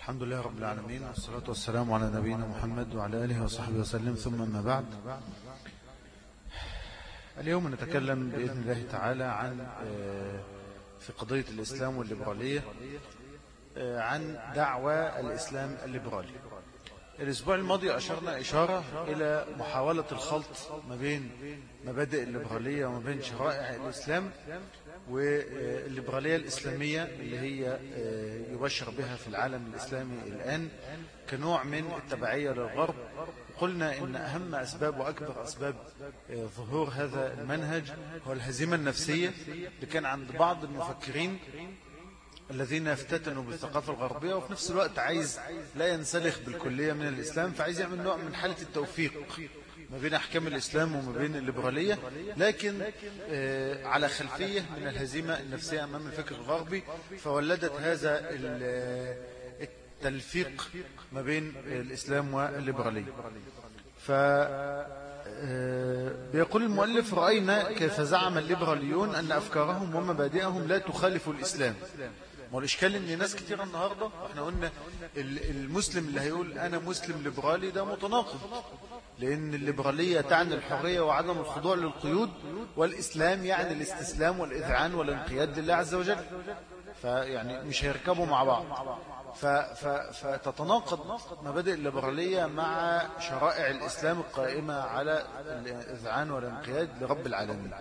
الحمد لله رب العالمين، والصلاة والسلام على نبينا محمد وعلى آله وصحبه وسلم، ثم ما بعد. اليوم نتكلم بإذن الله تعالى عن في قضية الإسلام والليبرالية، عن دعوة الإسلام الليبرالي. الأسبوع الماضي أشرنا إشارة إلى محاولة الخلط ما بين مبادئ الليبرالية وما بين شرائع الإسلام والليبرالية الإسلامية اللي هي يبشر بها في العالم الإسلامي الآن كنوع من التبعية للغرب. قلنا إن أهم أسباب وأكبر أسباب ظهور هذا المنهج هو الهزيمة النفسية اللي كان عند بعض المفكرين الذين افتتنوا بالثقافة الغربية، وفي نفس الوقت عايز لا ينسلخ بالكلية من الإسلام، فعايز يعمل نوع من حالة التوفيق ما بين أحكام الإسلام وما بين الليبرالية، لكن على خلفية من الهزيمة النفسية أمام الفكر الغربي، فولدت هذا التلفيق ما بين الإسلام والليبرالية. بيقول المؤلف: رأينا كيف زعم الليبراليون أن أفكارهم ومبادئهم لا تخالف الإسلام. ما الإشكال إن ناس كتير النهاردة احنا قلنا المسلم اللي هيقول أنا مسلم ليبرالي ده متناقض، لأن الليبرالية تعني الحرية وعدم الخضوع للقيود، والإسلام يعني الاستسلام والإذعان والانقياد لله عز وجل، فيعني مش هيركبوا مع بعض. فتتناقض مبادئ الليبرالية مع شرائع الإسلام القائمة على الإذعان والانقياد لرب العالمين.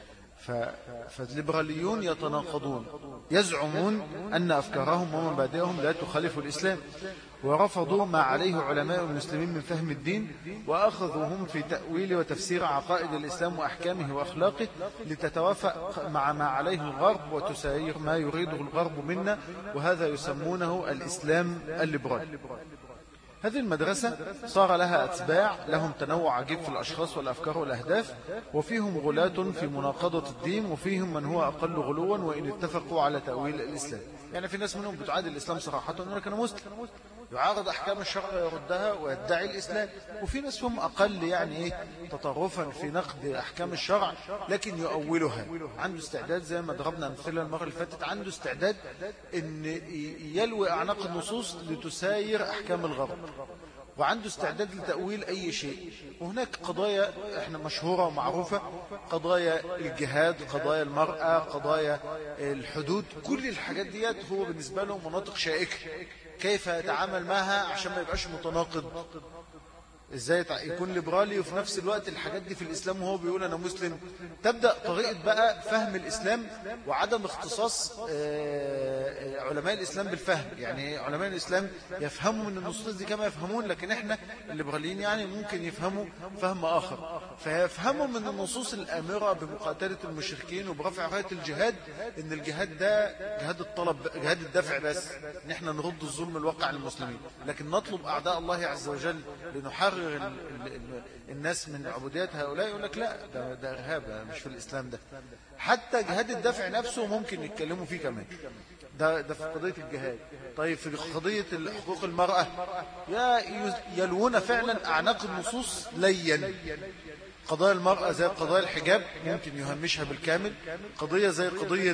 فالليبراليون يتناقضون، يزعمون أن أفكارهم ومبادئهم لا تخالف الإسلام، ورفضوا ما عليه علماء المسلمين من فهم الدين، وأخذوا هم في تأويل وتفسير عقائد الإسلام وأحكامه وأخلاقه لتتوافق مع ما عليه الغرب وتساير ما يريده الغرب منا، وهذا يسمونه الإسلام الليبرالي. هذه المدرسة صار لها أتباع لهم تنوع عجيب في الأشخاص والأفكار والأهداف، وفيهم غلاة في مناقضة الدين، وفيهم من هو أقل غلوا وإن اتفقوا على تأويل الإسلام. يعني في ناس منهم بتعادي الإسلام صراحة وأنه كان مسلم، يعارض أحكام الشرع ويردها ويدعي الإسلام، وفي ناس هم أقل يعني تطرفا في نقد أحكام الشرع لكن يؤولها، عنده استعداد زي ما ضربنا أمثلة المرة اللي فاتت، عنده استعداد أن يلوي أعناق النصوص لتساير أحكام الغرب، وعنده استعداد لتأويل أي شيء. وهناك قضايا احنا مشهورة ومعروفة، قضايا الجهاد، قضايا المرأة، قضايا الحدود، كل الحاجات ديت هو بالنسبة له مناطق شائكة، كيف يتعامل معها عشان ما يبقاش متناقض، ازاي يكون ليبرالي وفي نفس الوقت الحاجات دي في الإسلام وهو بيقول أنا مسلم. تبدأ طريقة بقى فهم الإسلام وعدم اختصاص علماء الإسلام بالفهم. يعني علماء الإسلام يفهموا من النصوص دي كما يفهمون، لكن احنا الليبراليين يعني ممكن يفهموا فهم آخر، فيفهموا من النصوص الآمرة بمقاتلة المشركين وبرفع راية الجهاد ان الجهاد ده جهاد الطلب، جهاد الدفع، بس ان احنا نرد الظلم الواقع على المسلمين، لكن نطلب أعداء الله عز وجل لنحرر الناس من عبوديات هؤلاء. يقول لك لا، ده إرهاب، مش في الإسلام ده. حتى جهاد الدفع نفسه ممكن يتكلموا فيه كمان، ده في قضية الجهاد. طيب في قضية حقوق المرأة يلوون فعلا أعناق النصوص ليا. قضايا المرأة زي قضايا الحجاب ممكن يهمشها بالكامل، قضية زي قضية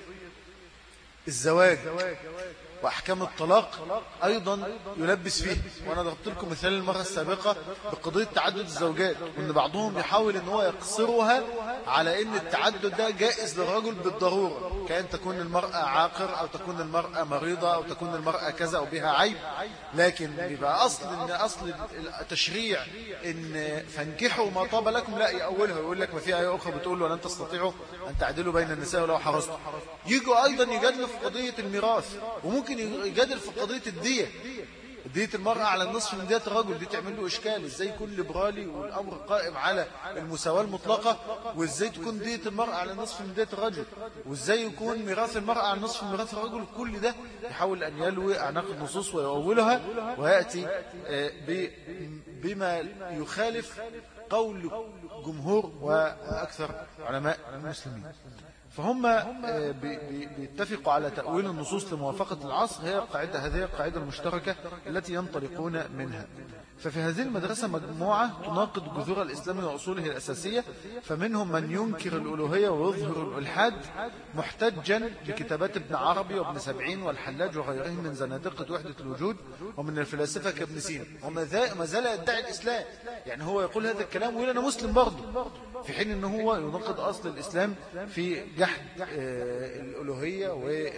الزواج وأحكام الطلاق أيضا يلبس فيه. وأنا ضربت لكم مثال المرة السابقة بقضية تعدد الزوجات، وأن بعضهم يحاول أن هو يقصرها على أن التعدد ده جائز للرجل بالضرورة، كأن تكون المرأة عاقر أو تكون المرأة مريضة أو تكون المرأة كذا أو بها عيب، لكن بيبقى أصل التشريع إن فانكحوا ما طاب لكم، لا يأولها ويقول لك ما فيها آية أخرى بتقول ولن تستطيعوا أن تعدلوا بين النساء ولو حرصتم. يجوا أيضا يجادلوا في قضية الميراث، وممكن يجادل في قضية الدية المرأة على النصف من دية الرجل، دي تعمل له إشكال. إزاي يكون ليبرالي والأمر قائم على المساواة المطلقة، وإزاي تكون دية المرأة على النصف من دية الرجل، وإزاي يكون ميراث المرأة على النصف من ميراث الرجل. كل ده يحاول أن يلوي أعناق النصوص ويؤولها ويأتي بما يخالف قول جمهور وأكثر علماء المسلمين. فهم بيتفقوا على تأويل النصوص لموافقة العصر. هذه القاعدة المشتركة التي ينطلقون منها. ففي هذه المدرسة مجموعة تناقض جذور الإسلام وأصوله الأساسية، فمنهم من ينكر الألوهية ويظهر الإلحاد محتجا بكتابات ابن عربي وابن سبعين والحلاج وغيرهم من زنادقة وحدة الوجود ومن الفلاسفة كابن سينا، وما زال يدعي الإسلام. يعني هو يقول هذا الكلام ويقول أنا مسلم برضه، في حين أنه هو يناقض أصل الإسلام في جحد الألوهية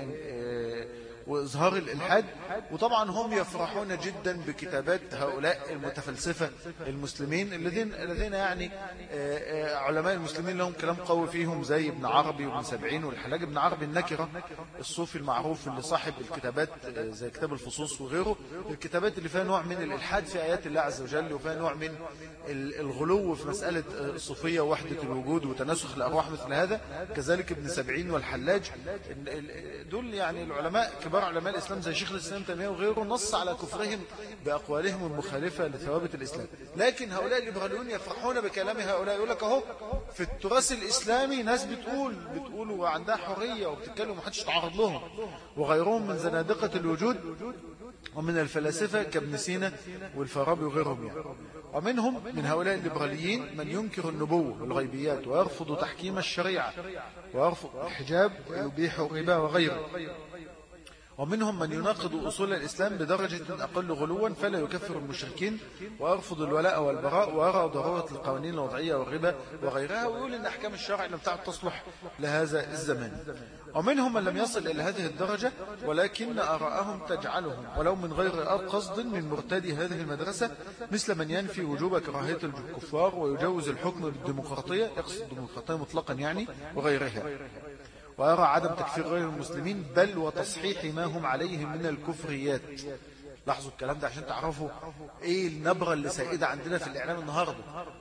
وإظهار الإلحاد. وطبعا هم يفرحون جدا بكتابات هؤلاء المتفلسفة المسلمين الذين يعني علماء المسلمين لهم كلام قوي فيهم زي ابن عربي وابن سبعين والحلاج. ابن عربي النكرة الصوفي المعروف اللي صاحب الكتابات زي كتاب الفصوص وغيره، الكتابات اللي فيها نوع من الإلحاد في آيات الله عز وجل، وفيها نوع من الغلو في مسألة الصوفية ووحدة الوجود وتناسخ الأرواح مثل هذا. كذلك ابن سبعين والحلاج، دول يعني العلماء كبار علماء الإسلام زي شيخ الإسلام تيمية وغيره نص على كفرهم بأقوالهم المخالفة لثوابت الإسلام. لكن هؤلاء الليبراليون يفرحون بكلام هؤلاء، يقول لك اهو في التراث الإسلامي ناس بتقول وعندها حرية وبتتكلم ومحدش تعرض لهم، وغيرهم من زنادقة الوجود ومن الفلاسفة كابن سينا والفارابي وغيرهم يعني. ومنهم من هؤلاء الليبراليين من ينكر النبوة والغيبيات ويرفض تحكيم الشريعة ويرفض الحجاب ويبيح الربا وغيره. ومنهم من يناقض أصول الإسلام بدرجة أقل غلوا فلا يكفر المشركين ويرفض الولاء والبراء ويرى ضرورة القوانين الوضعية والربا وغيرها، ويقول إن أحكام الشرع لم تعد تصلح لهذا الزمان. ومنهم من لم يصل إلى هذه الدرجة ولكن آراءهم تجعلهم ولو من غير قصد من مرتدي هذه المدرسة، مثل من ينفي وجوب كراهية الكفار ويجوز الحكم بالديمقراطية، يقصد الديمقراطية مطلقا يعني، وغيرها. ويرى عدم تكفير غير المسلمين بل وتصحيح ما هم عليه من الكفريات. لاحظوا الكلام ده عشان تعرفوا ايه النبرة اللي سائدة عندنا في الإعلام النهاردة.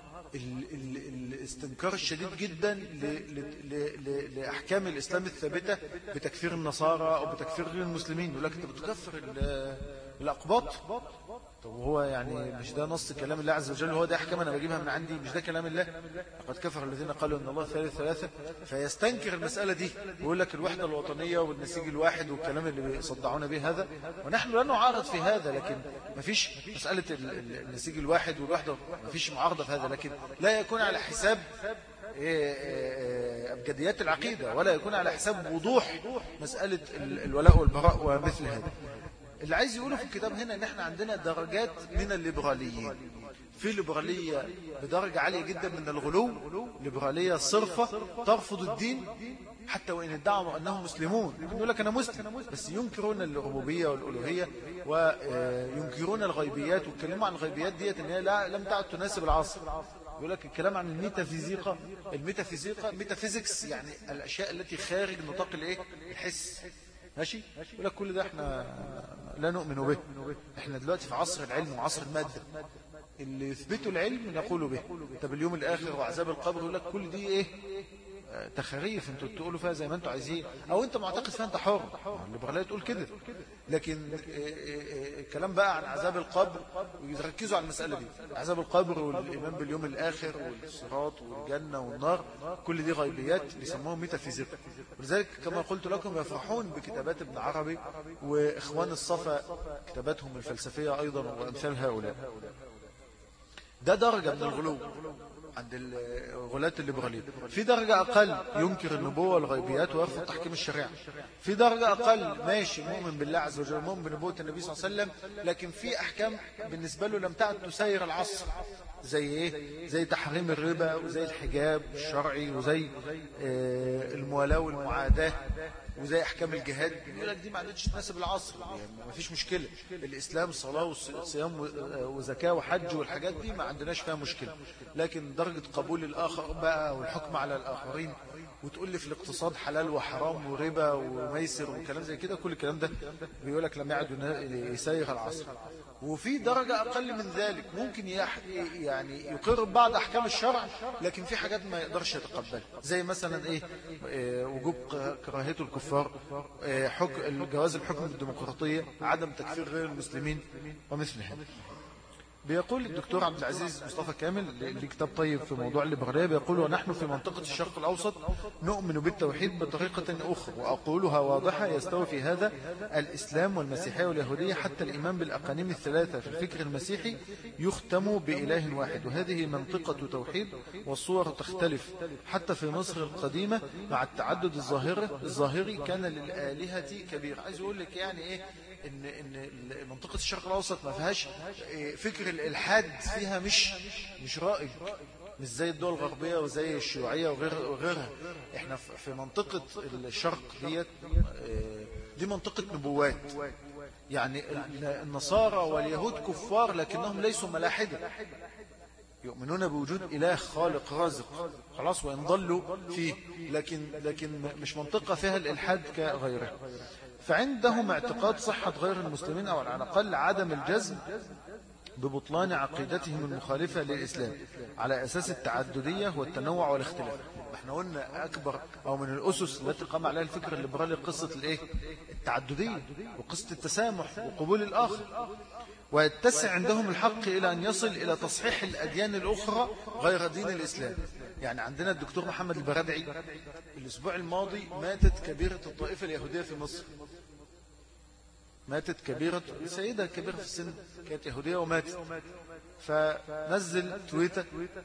الاستنكار الشديد جدا لأحكام الإسلام الثابتة بتكفير النصارى أو بتكفير غير المسلمين. يقول لك انت بتكفر الأقباط. طب هو يعني مش ده نص كلام الله عز وجل؟ هو ده أحكام أنا بجيبها من عندي؟ مش ده كلام الله؟ لقد كفر الذين قالوا إن الله ثالث ثلاثة. فيستنكر المسألة دي ويقول لك الوحدة الوطنية والنسيج الواحد والكلام اللي بيصدعون به هذا، ونحن لا نعارض في هذا. لكن ما فيش مسألة النسيج الواحد والوحدة، ما فيش معارضة في هذا، لكن لا يكون على حساب أبجديات العقيدة ولا يكون على حساب وضوح مسألة الولاء والبراء ومثل هذا. اللي عايز يقوله في الكتاب هنا ان احنا عندنا درجات من الليبراليين. في ليبرالية بدرجة عالية جدا من الغلو، ليبرالية صرفة ترفض الدين حتى وإن ادعوا أنهم مسلمون. يقول لك أنا مسلم، بس ينكرون الربوبية والألوهية وينكرون الغيبيات، ويتكلموا عن الغيبيات ديت ان هي لم تعد تناسب العصر. يقول لك الكلام عن الميتافيزيقا، ميتافيزيكس يعني الأشياء التي خارج نطاق الحس. ماشي؟ يقول لك كل ده احنا لا نؤمن به. احنا دلوقتي في عصر العلم وعصر المادة، اللي يثبتوا العلم نقول به. طب اليوم الآخر وعذاب القبر، يقول لك كل دي ايه؟ تخاريف انتوا تقولوا فيها زي ما انتوا عايزين، او انت معتقد فيها انت حر. الليبرالية تقول كده، لكن الكلام بقى عن عذاب القبر ويركزوا على المسألة دي، عذاب القبر والإيمان باليوم الآخر والصراط والجنة والنار، كل دي غيبيات بيسموهم ميتافيزيقا. ولذلك كما قلت لكم يفرحون بكتابات ابن عربي وإخوان الصفا كتاباتهم الفلسفية أيضا وأمثال هؤلاء. ده درجة من الغلو عند الغلاة الليبراليين. في درجة أقل ينكر النبوة والغيبيات ويرفض تحكيم الشريعة. في درجة أقل ماشي مؤمن بالله عز وجل، مؤمن بنبوة النبي صلى الله عليه وسلم، لكن في أحكام بالنسبة له لم تعد تسير العصر، زي إيه؟ زي تحريم الربا وزي الحجاب الشرعي وزي الموالاة والمعاداة وزي أحكام الجهاد. يقول لك دي ما عادتش تناسب العصر، يعني ما فيش مشكلة. الإسلام صلاة وصيام وزكاة وحج والحاجات دي ما عندناش فيها مشكلة. لكن درجة قبول الآخر بقى والحكم على الآخرين، وتقول لي في الاقتصاد حلال وحرام وربا وميسر وكلام زي كده، كل الكلام ده بيقول لك لم يعد يسير العصر. وفي درجة أقل من ذلك ممكن يعني يقر بعض أحكام الشرع، لكن في حاجات ما يقدرش يتقبل، زي مثلا وجوب كراهية الكفار، جواز الحكم بالديمقراطية، عدم تكفير غير المسلمين ومثل هذا. بيقول الدكتور عبد العزيز مصطفى كامل اللي كتاب طيب في موضوع الليبرالية، بيقول: ونحن في منطقة الشرق الأوسط نؤمن بالتوحيد بطريقة أخرى، وأقولها واضحة: يستوي في هذا الإسلام والمسيحية واليهودية، حتى الإيمان بالأقانيم الثلاثة في الفكر المسيحي يختم بإله واحد، وهذه منطقة توحيد، والصور تختلف حتى في مصر القديمة مع التعدد الظاهري كان للآلهة كبير. عايز يقول لك يعني إيه؟ إن منطقة الشرق الأوسط ما فيهاش فكر الإلحاد فيها مش رائج، مش زي الدول الغربية وزي الشيوعية وغيرها. احنا في منطقة الشرق دي منطقة نبوات، يعني النصارى واليهود كفار لكنهم ليسوا ملاحدة، يؤمنون بوجود إله خالق رازق خلاص وإن ضلوا فيه، لكن مش منطقة فيها الإلحاد كغيرها. فعندهم اعتقاد صحة غير المسلمين، أو على الأقل عدم الجزم ببطلان عقيدتهم المخالفة للإسلام على أساس التعددية والتنوع والاختلاف. احنا قلنا أكبر أو من الأسس التي قام عليها الفكر الليبرالي قصة التعددية وقصة التسامح وقبول الآخر، ويتسع عندهم الحق إلى أن يصل إلى تصحيح الأديان الأخرى غير دين الإسلام. يعني عندنا الدكتور محمد البرادعي الأسبوع الماضي ماتت كبيرة الطائفة اليهودية في مصر، ماتت كبيرة سيدة كبيرة في السن كانت يهودية وماتت، فنزل تويتر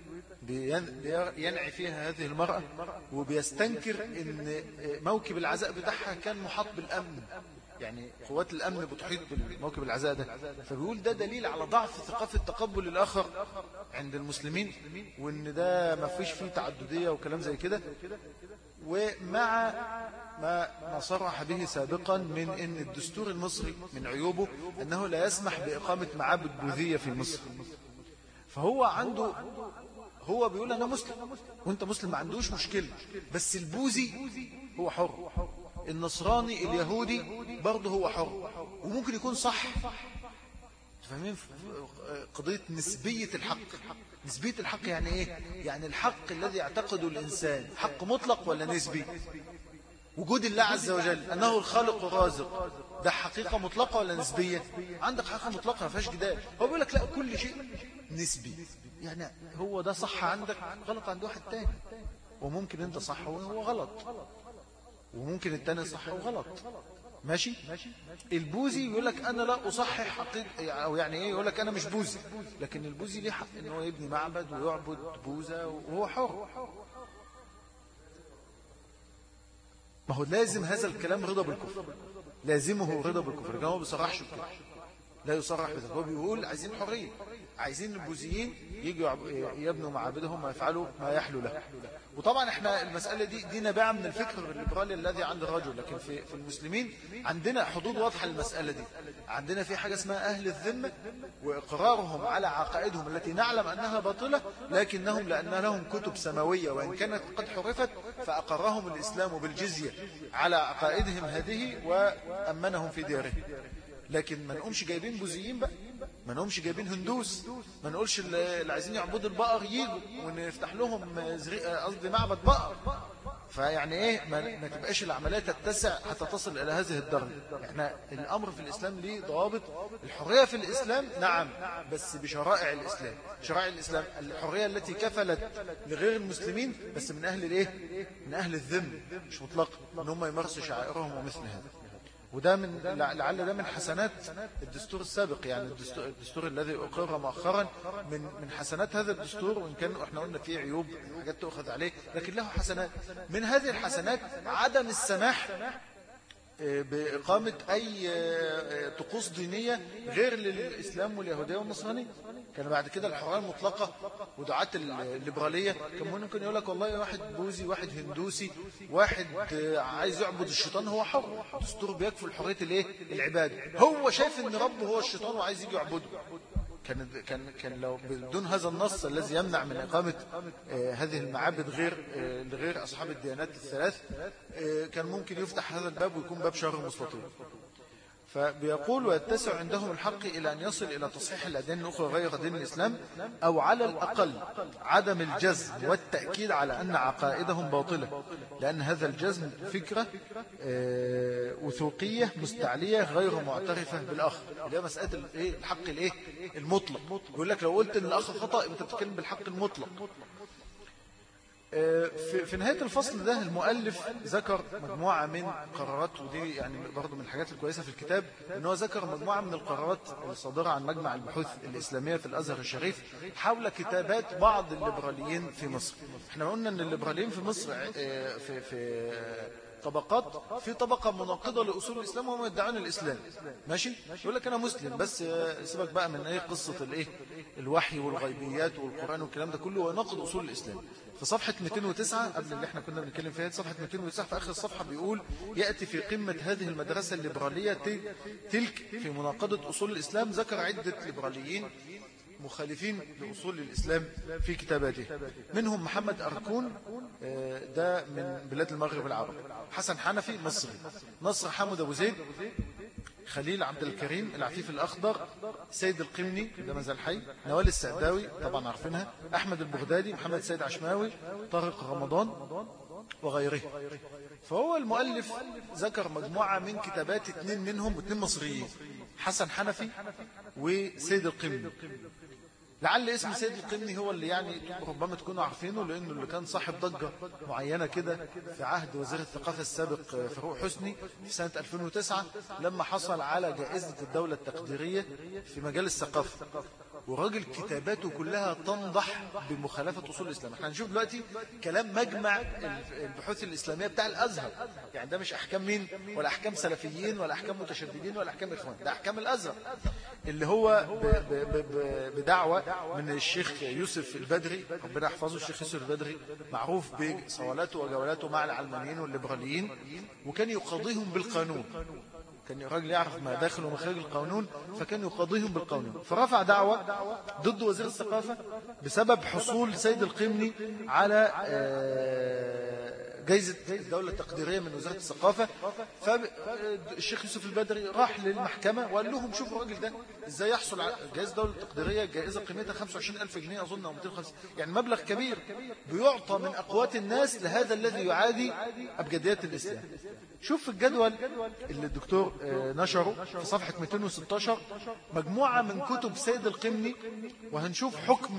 ينعي فيها هذه المرأة وبيستنكر ان موكب العزاء بتاعها كان محاط بالأمن، يعني قوات الأمن بتحيط بالموكب العزاء ده، فبيقول ده دليل على ضعف ثقافة تقبل الآخر عند المسلمين، وان ده ما فيش فيه تعددية وكلام زي كده. ومع ما صرح به سابقا من ان الدستور المصري من عيوبه انه لا يسمح بإقامة معابد بوذية في مصر، فهو عنده هو بيقول انا مسلم وانت مسلم ما عندوش مشكلة، بس البوذي هو حر، النصراني اليهودي برضه هو حر وممكن يكون صح. فاهمين قضية نسبية الحق؟ نسبية الحق يعني ايه؟ يعني الحق الذي يعتقده الإنسان حق مطلق ولا نسبي؟ وجود الله عز وجل أنه الخالق الرازق ده حقيقة مطلقة ولا نسبية؟ عندك حقيقة مطلقة ما فيهاش جدال. هو بيقول لك لا، كل شيء نسبي، يعني هو ده صح عندك غلط عند واحد تاني، وممكن انت صح وهو غلط، وممكن التاني صح وغلط. ماشي. البوذي يقول لك انا لا اصحح عقيدة، او يعني ايه، يقول لك انا مش بوذي، لكن البوذي ليه حق ان هو يبني معبد ويعبد بوذا وهو حر. ما هو لازم هذا الكلام رضا بالكفر، لازمه رضا بالكفر، لكن هو ما بيصرحش بكده، لا يصرح بذلك، هو بيقول عايزين حرية، عايزين البوذيين يجوا يبنوا معابدهم ويفعلوا ما يحلو له. وطبعا احنا المسألة دي نابعة من الفكر الليبرالي الذي عند الرجل، لكن في المسلمين عندنا حدود واضحة للمسألة دي. عندنا في حاجة اسمها أهل الذمة وإقرارهم على عقائدهم التي نعلم أنها باطلة، لكنهم لأن لهم كتب سماوية وإن كانت قد حرفت فأقرهم الإسلام بالجزية على عقائدهم هذه وأمنهم في ديارهم. لكن ما نقومش جايبين بوذيين بقى، ما نقومش جايبين هندوس، ما نقولش اللي عايزين يعبدوا البقر يجوا ونفتح لهم قصدي معبد بقر. فيعني ايه ما تبقاش العملية تتسع حتى تصل الى هذه الدرجة. احنا الامر في الاسلام ليه ضوابط. الحرية في الاسلام نعم، بس بشرائع الاسلام. شرائع الاسلام الحرية التي كفلت لغير المسلمين بس من اهل الايه، من اهل الذم، مش مطلق ان هم يمارسوا شعائرهم ومثل هذا. وده من لعل ده من حسنات الدستور السابق، يعني الدستور الذي أقر مؤخرا من حسنات هذا الدستور، وإن كان احنا قلنا فيه عيوب حاجات تأخذ عليه، لكن له حسنات. من هذه الحسنات عدم السماح بإقامة أي طقوس دينية غير للإسلام واليهودية والنصرانية. كان بعد كده الحرية المطلقة ودعاة الليبرالية كان ممكن يقول لك والله واحد بوذي، واحد هندوسي، واحد عايز يعبد الشيطان هو حر، الدستور بيكفل حرية الايه، العبادة. هو شايف ان ربه هو الشيطان وعايز يجي يعبده. كان لو بدون هذا النص الذي يمنع من إقامة هذه المعابد لغير أصحاب الديانات الثلاث، كان ممكن يفتح هذا الباب ويكون باب شر مستطيل. فبيقول ويتسع عندهم الحق إلى أن يصل إلى تصحيح الأديان الأخرى غير دين الإسلام، أو على الأقل عدم الجزم والتأكيد على أن عقائدهم باطلة، لأن هذا الجزم فكرة وثوقية مستعلية غير معترفة بالآخر، اللي هي مسألة الحق المطلق. يقول لك لو قلت أن الآخر خطأ أنت بتتكلم بالحق المطلق. في نهاية الفصل ده المؤلف ذكر مجموعة من قرارات، ودي يعني برضو من الحاجات الكويسة في الكتاب، أنه ذكر مجموعة من القرارات الصادرة عن مجمع البحوث الإسلامية في الأزهر الشريف حول كتابات بعض الليبراليين في مصر. احنا قلنا أن الليبراليين في مصر في طبقات، في طبقة مناقضة لأصول الإسلام وهم يدعون الإسلام، ماشي، يقول لك أنا مسلم بس سيبك بقى من قصة الوحي والغيبيات والقرآن والكلام ده كله، ويناقض أصول الإسلام. في صفحة 209 قبل اللي احنا كنا بنتكلم فيها، صفحة 209 في آخر الصفحة بيقول يأتي في قمة هذه المدرسة الليبرالية تلك في مناقضة أصول الإسلام. ذكر عدة ليبراليين مخالفين لأصول الإسلام في كتاباته، منهم محمد أركون، ده من بلاد المغرب العربي، حسن حنفي مصري، نصر حامد أبو زيد، خليل عبد الكريم العفيف الأخضر، سيد القمني ده مازال حي، نوال السعداوي طبعا عارفينها، أحمد البغدادي، محمد سيد عشماوي، طارق رمضان وغيره. فهو المؤلف ذكر مجموعة من كتابات، اثنين منهم واثنين مصريين، حسن حنفي وسيد القمني. لعل اسم سيد القمني هو اللي يعني ربما تكونوا عارفينه، لأنه اللي كان صاحب ضجة معينة كده في عهد وزير الثقافة السابق فاروق حسني في سنة 2009 لما حصل على جائزة الدولة التقديرية في مجال الثقافة، وراجل كتاباته كلها تنضح بمخالفة أصول الإسلام. احنا هنشوف دلوقتي كلام مجمع البحوث الإسلامية بتاع الأزهر، يعني ده مش أحكام مين ولا أحكام سلفيين ولا أحكام متشددين ولا أحكام إخوان، ده أحكام الأزهر اللي هو بدعوة من الشيخ يوسف البدري، ربنا يحفظه. الشيخ يوسف البدري معروف بصولاته وجولاته مع العلمانيين والليبراليين، وكان يقاضيهم بالقانون، كان راجل يعرف ما داخل ومخارج القانون، فكان يقاضيهم بالقانون. فرفع دعوة ضد وزير الثقافة بسبب حصول سيد القمني على جائزة الدولة التقديرية من وزارة الثقافة. فالشيخ يوسف البدري راح للمحكمة وقال لهم شوفوا الراجل ده ازاي يحصل على جائزة الدولة التقديرية، جائزة قيمتها 25,000 جنيه أظن أو 250، يعني مبلغ كبير بيعطى من أقوات الناس لهذا الذي يعادي أبجديات الإسلام. شوف في الجدول اللي الدكتور نشره في صفحة 216 مجموعة من كتب سيد القمني، وهنشوف حكم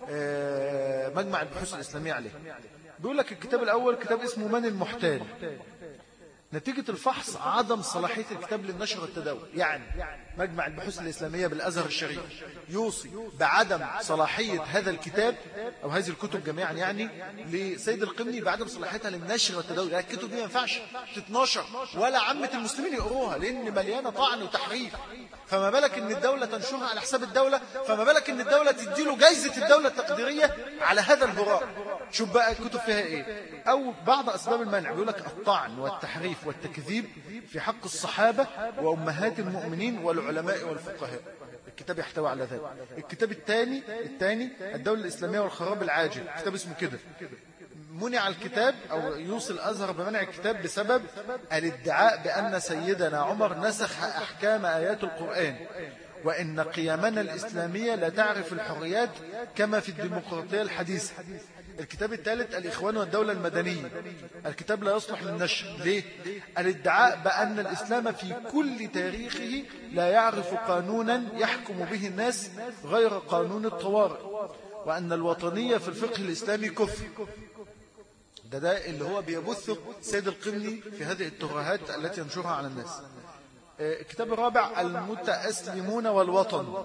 مجمع البحوث الإسلامية عليه. بيقول لك الكتاب الأول كتاب اسمه من المحتال، نتيجة الفحص عدم صلاحية الكتاب للنشر والتداول، يعني مجمع البحوث الإسلامية بالأزهر الشريف يوصي بعدم صلاحية هذا الكتاب أو هذه الكتب جميعا يعني لسيد القمني بعدم صلاحيتها للنشر والتداول. يعني الكتب دي ما ينفعش تتنشر ولا عامة المسلمين يقروها لأن مليانة طعن وتحريف، فما بالك ان الدولة تنشرها على حساب الدولة، فما بالك ان الدولة تديله جايزة الدولة التقديرية على هذا الهراء. شوف بقى الكتب فيها ايه. او بعض اسباب المنع بيقول لك الطعن والتحريف والتكذيب في حق الصحابة وامهات المؤمنين والعلماء والفقهاء، الكتاب يحتوي على ذلك. الكتاب الثاني الدولة الإسلامية والخراب العاجل، كتاب اسمه كده، منع الكتاب أو يوصي الأزهر بمنع الكتاب بسبب الادعاء بأن سيدنا عمر نسخ أحكام آيات القرآن، وإن قيمنا الإسلامية لا تعرف الحريات كما في الديمقراطية الحديثة. الكتاب الثالث الإخوان والدولة المدنية، الكتاب لا يصلح للنشر. ليه؟ الادعاء بأن الإسلام في كل تاريخه لا يعرف قانونا يحكم به الناس غير قانون الطوارئ، وأن الوطنية في الفقه الإسلامي كفر. ده اللي هو بيبث سيد القمني في هذه الترهات التي ينشرها على الناس. الكتاب الرابع المتأسلمون والوطن،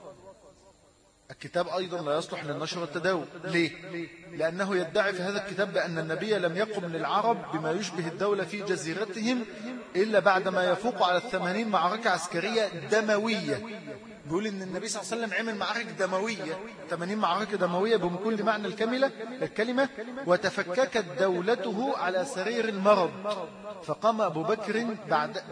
الكتاب أيضا لا يصلح للنشر والتداول. ليه؟ لأنه يدعي في هذا الكتاب بأن النبي لم يقم للعرب بما يشبه الدولة في جزيرتهم إلا بعدما يفوق على 80 معركة عسكرية دموية. بيقول إن النبي صلى الله عليه وسلم عمل معارك دموية، 80 معركة دموية بكل معنى الكلمة، وتفككت دولته على سرير المرض، فقام أبو بكر بعد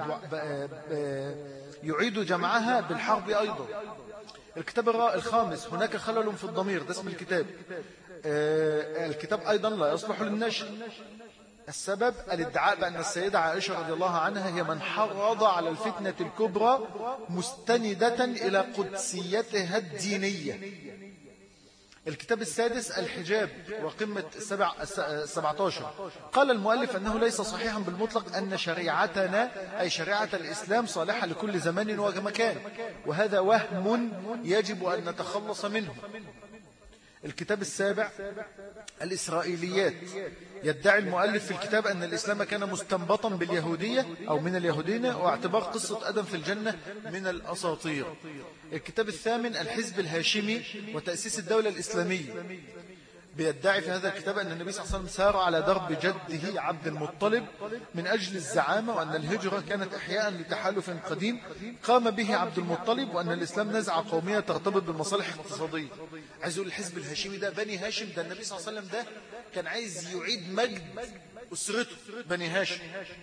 يعيد جمعها بالحرب أيضا. الكتاب الخامس هناك خلل في الضمير، ده اسم الكتاب. الكتاب أيضا لا يصلح للنشر. السبب الادعاء بأن السيدة عائشة رضي الله عنها هي من حرض على الفتنة الكبرى مستندة إلى قدسيتها الدينية. الكتاب السادس الحجاب وقمة 17. قال المؤلف أنه ليس صحيحا بالمطلق أن شريعتنا أي شريعة الإسلام صالحة لكل زمان ومكان، وهذا وهم يجب أن نتخلص منه. الكتاب السابع الإسرائيليات. يدعي المؤلف في الكتاب أن الإسلام كان مستنبطا باليهودية أو من اليهودين، واعتبار قصة آدم في الجنة من الأساطير. الكتاب الثامن الحزب الهاشمي وتأسيس الدولة الإسلامية. بيدعي في هذا الكتاب أن النبي صلى الله عليه وسلم سار على درب جده عبد المطلب من أجل الزعامة، وأن الهجرة كانت إحياء لتحالف قديم قام به عبد المطلب، وأن الإسلام نزع قومية ترتبط بالمصالح الاقتصادية. عايز يقول الحزب الهاشمي ده بني هاشم، ده النبي صلى الله عليه وسلم ده كان عايز يعيد مجد أسرته بني هاشم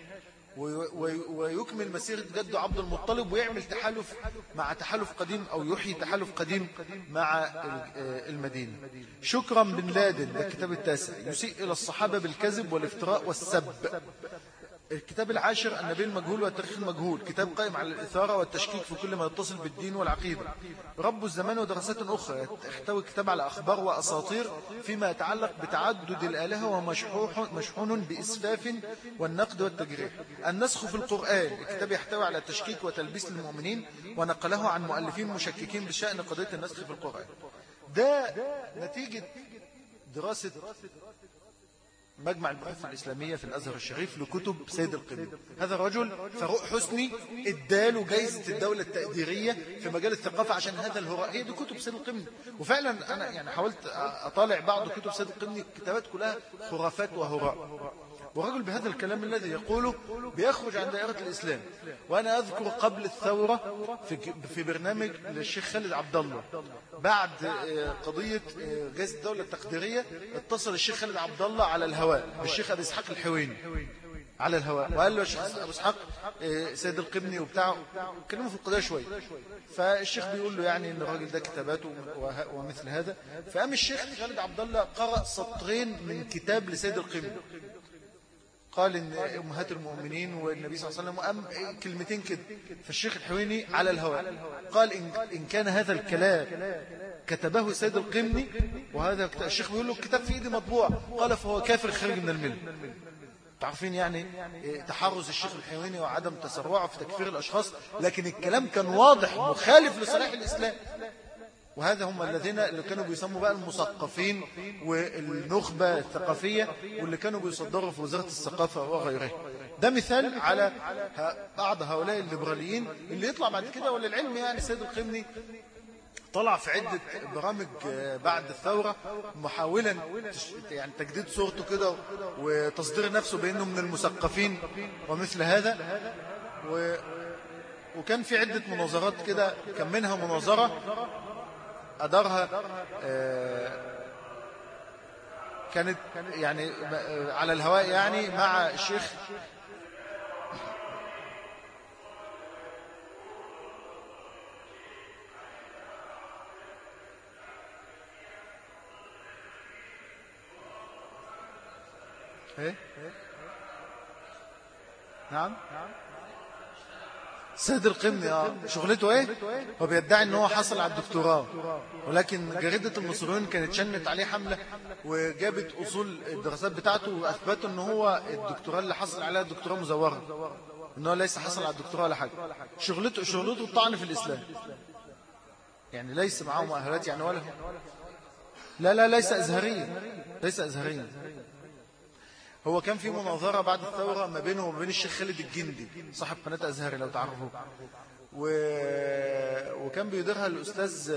ويكمل مسيرة جده عبد المطلب، ويعمل تحالف مع تحالف قديم أو يحيي تحالف قديم مع المدينة. شكرا بن لادن ده الكتاب التاسع يسيء إلى الصحابة بالكذب والافتراء والسب. الكتاب العاشر النبي المجهول والتاريخ المجهول، كتاب قائم على الإثارة والتشكيك في كل ما يتصل بالدين والعقيدة. رب الزمان ودراسات أخرى يحتوي الكتاب على أخبار وأساطير فيما يتعلق بتعدد الآلهة، ومشحون بإسفاف والنقد والتجريح. النسخ في القرآن، الكتاب يحتوي على تشكيك وتلبيس للمؤمنين، ونقله عن مؤلفين مشككين بشأن قضية النسخ في القرآن. ده نتيجة دراسة مجمع البحوث الإسلامية في الأزهر الشريف لكتب سيد القمني. هذا الرجل فاروق حسني اداله جايزة الدولة التقديرية في مجال الثقافة عشان هذا الهراء. هي دي كتب سيد القمني. وفعلا أنا يعني حاولت أطالع بعض كتب سيد القمني، الكتابات كلها خرافات وهراء. ورجل بهذا الكلام الذي يقوله بيخرج عن دائرة الإسلام. وأنا أذكر قبل الثورة في برنامج للشيخ خالد عبد الله بعد قضية جائزة الدولة التقديرية، اتصل الشيخ خالد عبد الله على الهواء بالشيخ أبي إسحاق الحويني على الهواء، وقال له يا شيخ أبو إسحاق سيد القمني وبتاعه، كلمه في القضية شوية. فالشيخ بيقول له يعني ان الراجل ده كتاباته ومثل هذا. فقام الشيخ خالد عبد الله قرأ سطرين من كتاب لسيد القمني، قال إن أمهات المؤمنين والنبي صلى الله عليه وسلم، وأم كلمتين كده. فالشيخ الحويني على الهواء قال إن كان هذا الكلام كتبه سيد القمني، وهذا الشيخ بيقول له الكتاب في إيدي مطبوع، قال فهو كافر خارج من الملة. تعرفين يعني تحرز الشيخ الحويني وعدم تسرعه في تكفير الأشخاص، لكن الكلام كان واضح مخالف لصلاح الإسلام. وهذا هم الذين اللي كانوا بيسموا بقى المثقفين والنخبة الثقافية، واللي كانوا بيصدروا في وزارة الثقافة وغيرها. ده مثال على بعض هؤلاء الليبراليين اللي يطلع بعد كده. وللعلم يعني سيد القمني طلع في عدة برامج بعد الثورة محاولا يعني تجديد صورته كده وتصدير نفسه بأنه من المثقفين ومثل هذا. وكان في عدة مناظرات كده، كان منها مناظرة أدارها كانت يعني على الهواء يعني مع الشيخ نعم سيد القمني. شغلته ايه؟ هو بيدعي ان هو حصل على الدكتوراه، ولكن جريدة المصريون كانت شنت عليه حملة وجابت اصول الدراسات بتاعته، واثبتوا ان هو الدكتوراه اللي حصل عليها الدكتوراه مزورة، ان هو ليس حصل على الدكتوراه ولا حاجة. شغلته الطعن في الاسلام، يعني ليس معه مؤهلات يعني ولا لا ليس ازهريا. هو كان في مناظرة بعد الثورة ما بينه وما بين الشيخ خالد الجندي صاحب قناة أزهري لو تعرفوه، وكان بيديرها الأستاذ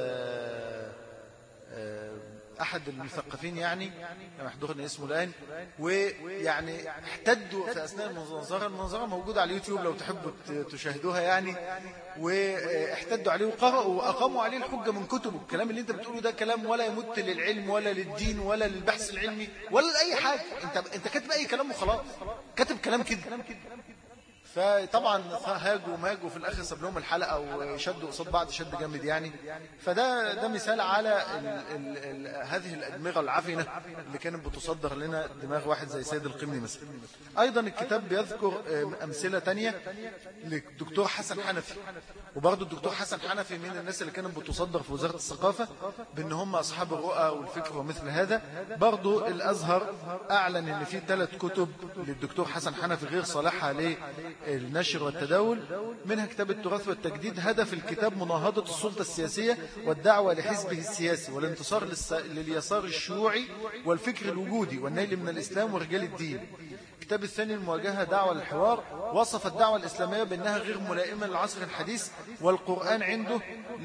أحد المثقفين يعني محضورني اسمه الآن. ويعني احتدوا في أثناء المناظرة موجودة على اليوتيوب لو تحبوا تشاهدوها يعني، واحتدوا عليه وقرأوا وأقاموا عليه الحجة من كتبه. الكلام اللي انت بتقوله ده كلام ولا يمت للعلم ولا للدين ولا للبحث العلمي ولا لأي حاجة. انت كاتب أي كلام وخلاص، كاتب كلام كده. فطبعا هاجوا وماجوا في الآخر ساب لهم الحلقة وشدوا قصاد بعض شد جامد يعني. فده مثال على هذه الأدمغة العفنة اللي كانت بتصدر لنا دماغ واحد زي سيد القمني مثلا. أيضا الكتاب بيذكر أمثلة تانية للدكتور حسن حنفي، وبرضه الدكتور حسن حنفي من الناس اللي كانت بتصدر في وزارة الثقافة بأن هم أصحاب الرؤى والفكر ومثل هذا. برضه الأزهر أعلن أن في 3 كتب للدكتور حسن حنفي غير صالحة للنشر والتداول، منها كتاب التراث والتجديد. هدف الكتاب مناهضة السلطة السياسية والدعوة لحزبه السياسي والانتصار لليسار الشيوعي والفكر الوجودي والنيل من الإسلام ورجال الدين. الكتاب الثاني المواجهة دعوة للحوار، وصف الدعوة الإسلامية بأنها غير ملائمة للعصر الحديث، والقرآن عنده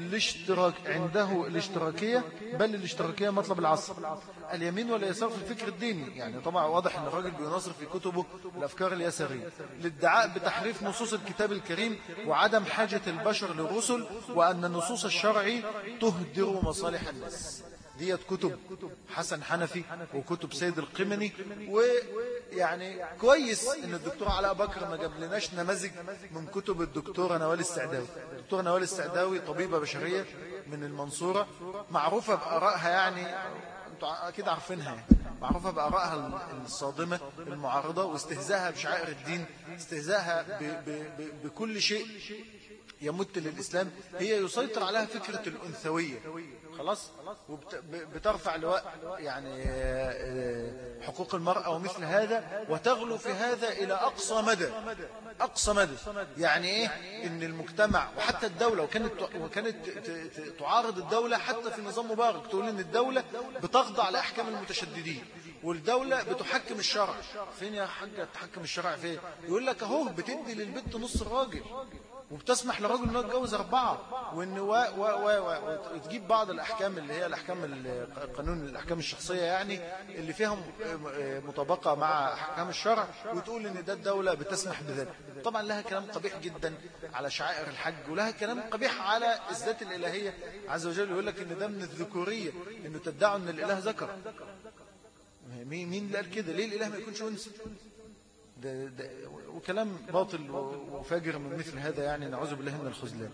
الاشتراكية، بل الاشتراكية مطلب العصر. اليمين واليسار في الفكر الديني، يعني طبعا واضح أن الراجل بيناصر في كتبه الأفكار اليسارية. الادعاء بتحريف نصوص الكتاب الكريم وعدم حاجة البشر للرسل، وأن النصوص الشرعي تهدر مصالح الناس. ديت كتب حسن حنفي وكتب سيد القمني. ويعني كويس ان الدكتور علاء بكر ما جاب لناش نماذج من كتب الدكتورة نوال السعداوي. الدكتورة نوال السعداوي طبيبة بشرية من المنصورة، معروفة بآرائها، يعني انتوا اكيد عارفينها، يعني معروفة بآرائها الصادمة المعارضة واستهزائها بشعائر الدين، استهزائها بكل شيء يمت للإسلام. هي يسيطر عليها فكرة الأنثوية خلاص، وبترفع لواء يعني حقوق المرأة ومثل هذا، وتغلو في هذا إلى أقصى مدى. أقصى مدى يعني إيه؟ إن المجتمع وحتى الدولة، وكانت تعارض الدولة حتى في نظام مبارك، تقول إن الدولة بتخضع لأحكام المتشددين والدولة بتحكم الشرع. فين يا حاجة تحكم الشرع فين؟ يقول لك أهو بتدي للبنت نص الراجل، وبتسمح للراجل انه يتجوز 4، وان وتجيب بعض الاحكام اللي هي الاحكام القانون، الاحكام الشخصيه يعني اللي فيها مطابقه مع احكام الشرع، وتقول ان ده الدوله بتسمح بذلك. طبعا لها كلام قبيح جدا على شعائر الحج، ولها كلام قبيح على الذات الالهيه عز وجل. يقول لك ان ده من الذكوريه، انه تدعوا ان الاله ذكر. مين اللي قال كده؟ ليه الاله ما يكونش انثى؟ ده وكلام باطل وفاجر من مثل هذا، يعني نعوذ بالله من الخذلان.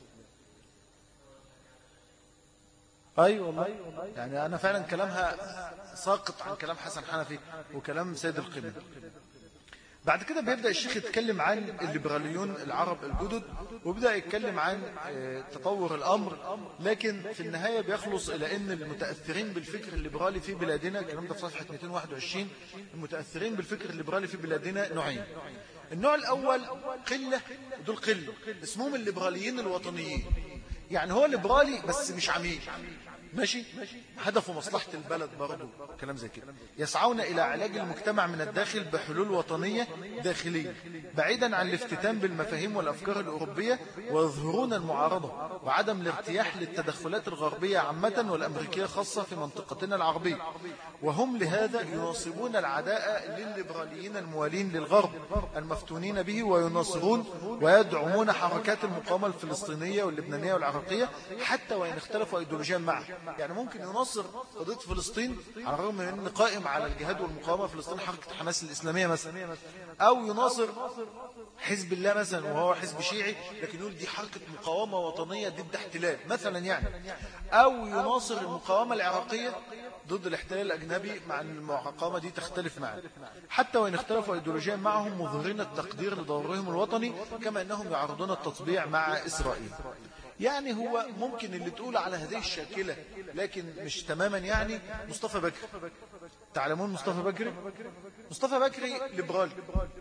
أيوة والله، يعني أنا فعلا كلامها ساقط عن كلام حسن حنفي وكلام سيد القمني. بعد كده بيبدأ الشيخ يتكلم عن الليبراليون العرب الجدد، وبدأ يتكلم عن تطور الأمر، لكن في النهاية بيخلص إلى أن المتأثرين بالفكر الليبرالي في بلادنا، الكلام ده في صفحة 221، المتأثرين بالفكر الليبرالي في بلادنا نوعين. النوع الأول قلة، دول قلة اسمهم الليبراليين الوطنيين، يعني هو ليبرالي بس مش عميل، ماشي، هدفه مصلحة البلد برضه، كلام زي كده. يسعون إلى علاج المجتمع من الداخل بحلول وطنية داخلية بعيدا عن الافتتان بالمفاهيم والأفكار الأوروبية، ويظهرون المعارضة وعدم الارتياح للتدخلات الغربية عامة والأمريكية خاصة في منطقتنا العربية. وهم لهذا يناصبون العداء للليبراليين الموالين للغرب المفتونين به، ويناصرون ويدعمون حركات المقاومة الفلسطينية واللبنانية والعراقية حتى وإن اختلفوا أيديولوجيا معه. يعني ممكن يناصر قضية فلسطين على الرغم من أن قائم على الجهاد والمقاومة في فلسطين حركة حماس الإسلامية مثلا، أو يناصر حزب الله مثلا وهو حزب شيعي لكن يقول دي حركة مقاومة وطنية ضد احتلال مثلا يعني، أو يناصر المقاومة العراقية ضد الاحتلال الأجنبي مع أن المقاومة دي تختلف معه، حتى وإن اختلفوا أيديولوجيا معهم مظهرين التقدير لدورهم الوطني، كما أنهم يعرضون التطبيع مع إسرائيل. يعني هو ممكن اللي تقول على هذه الشاكلة لكن مش تماما. يعني مصطفى بكري، تعلمون مصطفى بكري؟ مصطفى بكري ليبرالي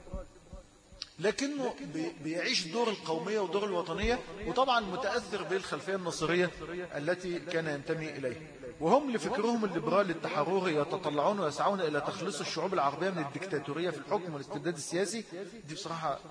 لكنه بيعيش دور القومية ودور الوطنية، وطبعا متأثر بالخلفية النصرية التي كان ينتمي إليها. وهم لفكرهم الليبرالي التحرري يتطلعون ويسعون إلى تخليص الشعوب العربية من الدكتاتورية في الحكم والاستبداد السياسي. دي بصراحة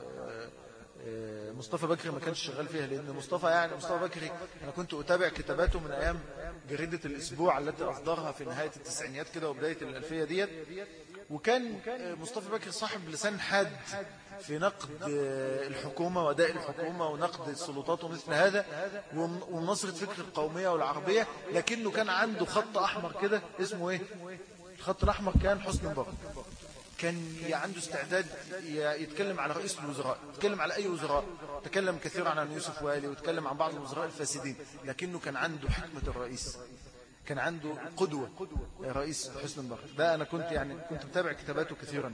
مصطفى بكري ما كانش شغال فيها، لأن مصطفى بكري أنا كنت أتابع كتاباته من أيام جريدة الأسبوع التي أصدرها في نهاية التسعينيات كده وبداية الألفية ديت، وكان مصطفى بكري صاحب لسان حاد في نقد الحكومة وأداء الحكومة ونقد السلطات ومثل هذا ونصرة فكر القومية والعربية، لكنه كان عنده خط أحمر كده اسمه إيه؟ الخط الأحمر كان حسني مبارك. كان عنده استعداد يتكلم على رئيس الوزراء، يتكلم على أي وزراء، تكلم كثيرا عن يوسف والي وتكلم عن بعض الوزراء الفاسدين، لكنه كان عنده حكمة الرئيس، كان عنده قدوة رئيس حسني مبارك. ده أنا كنت متابع كتاباته كثيرا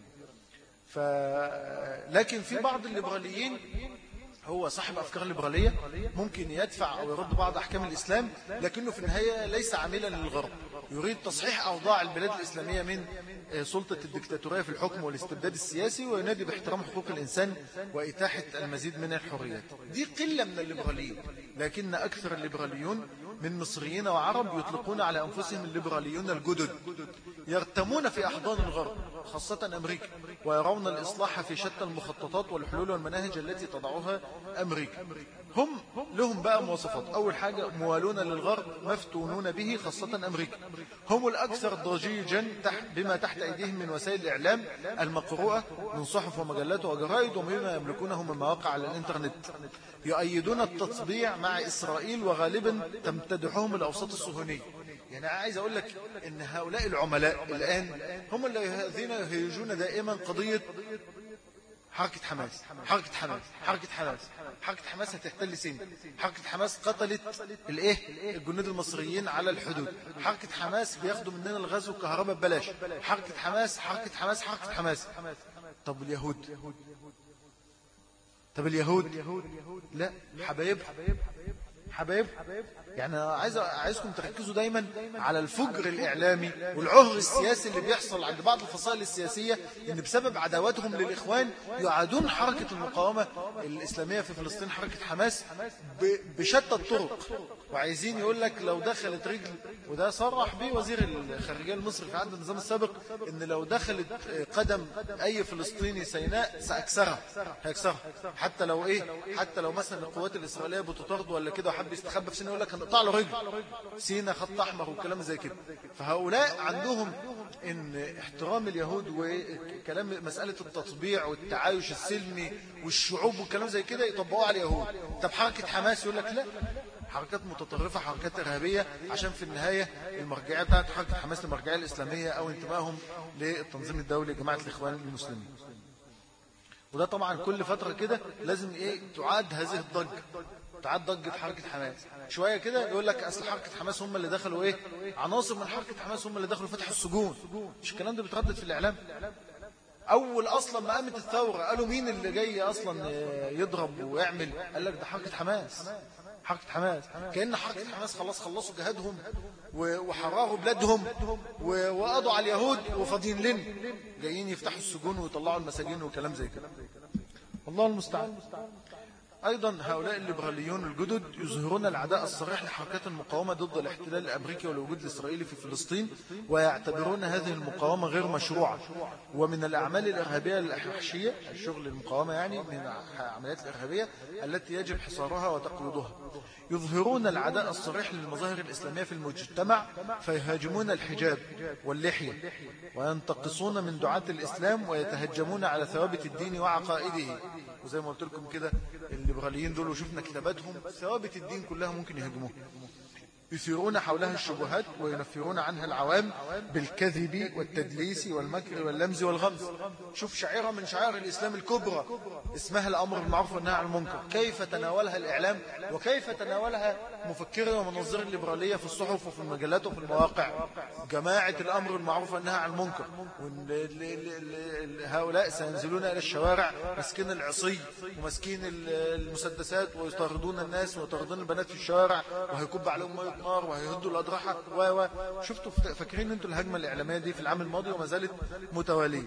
لكن في بعض الليبراليين هو صاحب أفكار ليبرالية ممكن يدفع أو يرد بعض أحكام الإسلام، لكنه في النهاية ليس عاملا للغرب، يريد تصحيح أوضاع البلاد الإسلامية من سلطة الدكتاتورية في الحكم والاستبداد السياسي، وينادي باحترام حقوق الإنسان وإتاحة المزيد من الحريات. دي قلة من الليبراليين، لكن أكثر الليبراليون من مصريين وعرب يطلقون على أنفسهم الليبراليون الجدد، يرتمون في أحضان الغرب خاصة أمريكا، ويرون الإصلاح في شتى المخططات والحلول والمناهج التي تضعها أمريكا. هم لهم بقى مواصفات. أول حاجة موالون للغرب مفتونون به خاصة أمريكا، هم الأكثر ضجيجا بما تحت أيديهم من وسائل الإعلام المقروءة من صحف ومجلات وجرائد ومما يملكونه من مواقع على الإنترنت، يؤيدون التطبيع مع إسرائيل وغالبا تمتدحهم الأوساط الصهيونية. يعني عايز أقول لك إن هؤلاء العملاء الآن هم الذين يهيجون دائما قضية حركة حماس، حركة حماس، حركة حماس، حركة حماس هتحتل سيناء، حركة حماس قتلت الجنود المصريين على الحدود، حركة حماس بياخدوا مننا الغاز والكهرباء ببلاش، حركة حماس، حركة حماس، حركة حماس. طب اليهود لا، حبايب. يعني عايزكم تركزوا دايما على الفجر الإعلامي والعهر السياسي اللي بيحصل عند بعض الفصائل السياسية، إن بسبب عداوتهم للإخوان يعادون حركة المقاومة الإسلامية في فلسطين، حركة حماس، بشتى الطرق، وعايزين يقول لك لو دخلت رجل، وده صرح به وزير الخارجية المصري في عهد النظام السابق، إن لو دخلت قدم أي فلسطيني سيناء سأكسرها، هيكسرها، حتى لو مثلا القوات الإسرائيلية بتطرد ولا كده وحب يستخبى في سيناء يقول لك هنقطع له رجل، سيناء خط أحمر وكلام زي كده. فهؤلاء عندهم إن احترام اليهود وكلام مسألة التطبيع والتعايش السلمي والشعوب والكلام زي كده يطبقوه على اليهود. طب حركة حماس يقول لك لا، حركات متطرفة، حركات إرهابية، عشان في النهاية المرجعية بتاعت حركة حماس المرجعية الإسلامية أو انتمائهم للتنظيم الدولي جماعة الإخوان المسلمين. وده طبعا كل فترة كده لازم تعاد هذه الضجة، تعاد ضجة حركة حماس. شوية كده يقول لك أصل حركة حماس هم اللي دخلوا عناصر من حركة حماس هم اللي دخلوا فتح السجون. مش الكلام ده بيتردد في الإعلام؟ أول أصلا ما قامت الثورة قالوا مين اللي جاي أصلا يضرب ويعمل؟ قال لك ده حركة حماس، حركة حماس. كأن حركة حماس خلاص خلصوا جهادهم وحرروا بلادهم وقضوا على اليهود وفاضيين لنا، جايين يفتحوا السجون ويطلعوا المساجين وكلام زي كده. الله المستعان. أيضا هؤلاء الليبراليون الجدد يظهرون العداء الصريح لحركات المقاومة ضد الاحتلال الأمريكي والوجود الإسرائيلي في فلسطين، ويعتبرون هذه المقاومة غير مشروعة ومن الأعمال الإرهابية الأحشية، الشغل المقاومة يعني من العمليات الإرهابية التي يجب حصارها وتقويضها. يظهرون العداء الصريح للمظاهر الإسلامية في المجتمع، فيهاجمون الحجاب واللحية وينتقصون من دعاة الإسلام ويتهجمون على ثوابت الدين وعقائده. وزي ما قلت لكم كده الليبراليين دول وشفنا كتاباتهم ثوابت الدين كلها ممكن يهاجموها. يثيرون حولها الشبهات وينفرون عنها العوام بالكذب والتدليس والمكر واللمز والغمز. شوف شعيرة من شعائر الإسلام الكبرى اسمها الأمر بالمعروف والنهي عن المنكر، كيف تناولها الإعلام وكيف تناولها مفكرين ومنظرين الليبرالية في الصحف وفي المجلات وفي المواقع. جماعة الأمر بالمعروف والنهي عن المنكر، هؤلاء سينزلون إلى الشوارع مسكين العصي ومسكين المسدسات ويطاردون الناس ويطاردون البنات في الشوارع وهيكب عليهم مية نار وهيهدوا الأضرحة شفتوا فاكرين انتوا الهجمة الإعلامية دي في العام الماضي وما زالت متوالية.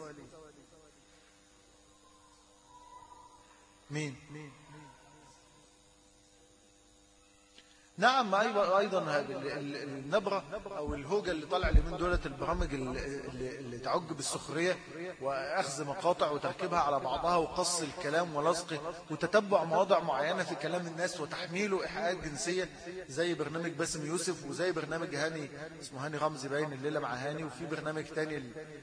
مين؟ نعم. أيضا النبرة أو الهوجة اللي طالع لي من دولة البرامج اللي تعج بالسخرية وأخذ مقاطع وتركيبها على بعضها وقص الكلام ولصقه وتتبع مواضع معينة في كلام الناس وتحميله إيحاءات جنسية، زي برنامج باسم يوسف وزي برنامج هاني اسمه هاني رمزي باين الليلة مع هاني، وفي برنامج تاني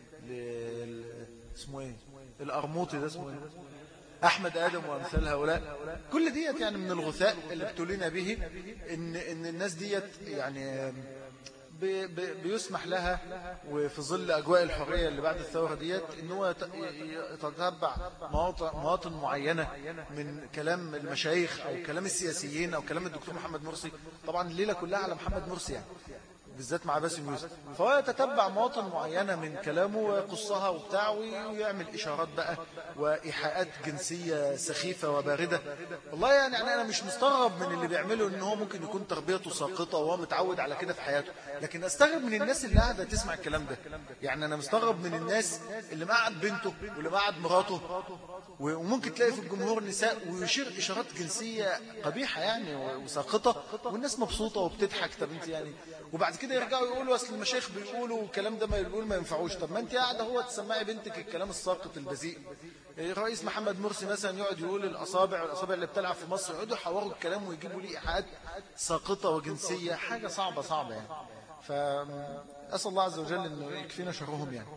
اسمه الأرموطي ده اسمه أحمد آدم وأمثال هؤلاء. كل ديت يعني من الغثاء اللي ابتلينا به، إن الناس ديت يعني بيسمح لها وفي ظل أجواء الحرية اللي بعد الثورة ديت إن هو يتتبع مواطن معينة من كلام المشايخ أو كلام السياسيين أو كلام الدكتور محمد مرسي. طبعا الليلة كلها على محمد مرسي يعني بالذات مع باسم يوسف، فهو يتتبع مواطن معينة من كلامه ويقصها وبتاع ويعمل إشارات بقى وإيحاءات جنسية سخيفة وباردة. والله يعني أنا مش مستغرب من اللي بيعمله إن هو ممكن يكون تربيته ساقطة وهو متعود على كده في حياته، لكن أستغرب من الناس اللي قاعدة تسمع الكلام ده. يعني أنا مستغرب من الناس اللي مقعد بنته واللي مقعد مراته، وممكن تلاقي في الجمهور نساء ويشير إشارات جنسية قبيحة يعني وساقطة، والناس مبسوطة وبتضحك. طب انت يعني، وبعد كده يرجعوا يقولوا أصل المشايخ بيقولوا الكلام ده ما ينفعوش. طب ما انت قاعدة هو تسمعي بنتك الكلام الساقط البذيء. الرئيس محمد مرسي مثلا يقعد يقول الأصابع اللي بتلعب في مصر، يقعدوا يحوروا الكلام ويجيبوا لي إيحاءات ساقطة وجنسية، حاجة صعبة يعني. فأسأل الله عز وجل إنه يكفينا شرهم يعني.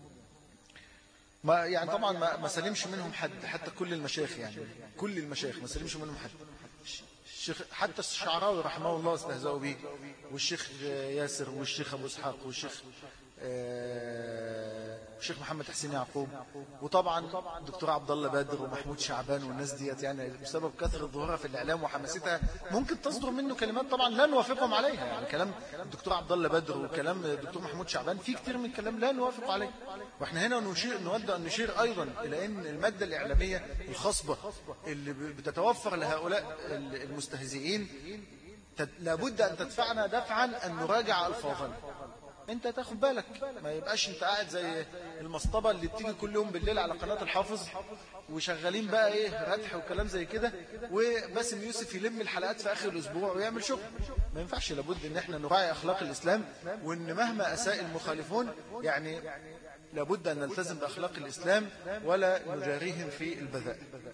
ما يعني طبعا ما سلمش منهم حد، حتى كل المشايخ يعني كل المشايخ ما سلمش منهم حد. الشيخ حتى الشعراوي رحمه الله استهزأوا به، والشيخ ياسر والشيخ أبو إسحاق والشيخ الشيخ محمد حسين يعقوب، وطبعا الدكتور عبد الله بدر ومحمود شعبان والناس ديت، يعني بسبب كثرة ظهورها في الإعلام وحماستها ممكن تصدر منه كلمات طبعا لا نوافقهم عليها. يعني كلام الدكتور عبد الله بدر وكلام الدكتور محمود شعبان في كتير من الكلام لا نوافق عليه. واحنا هنا نود أن نشير أيضا إلى أن المادة الإعلامية الخصبة اللي بتتوفر لهؤلاء المستهزئين لابد أن تدفعنا دفعا أن نراجع ألفاظنا. انت تاخد بالك، ما يبقاش انت قاعد زي المصطبة اللي بتيجي كل يوم بالليل على قناة الحافظ وشغالين بقى ايه ردح وكلام زي كده، وباسم يوسف يلم الحلقات في اخر الاسبوع ويعمل شغل. ما ينفعش، لابد ان احنا نراعي اخلاق الاسلام، وان مهما اساء المخالفون يعني لابد ان نلتزم باخلاق الاسلام ولا نجاريهم في البذاء.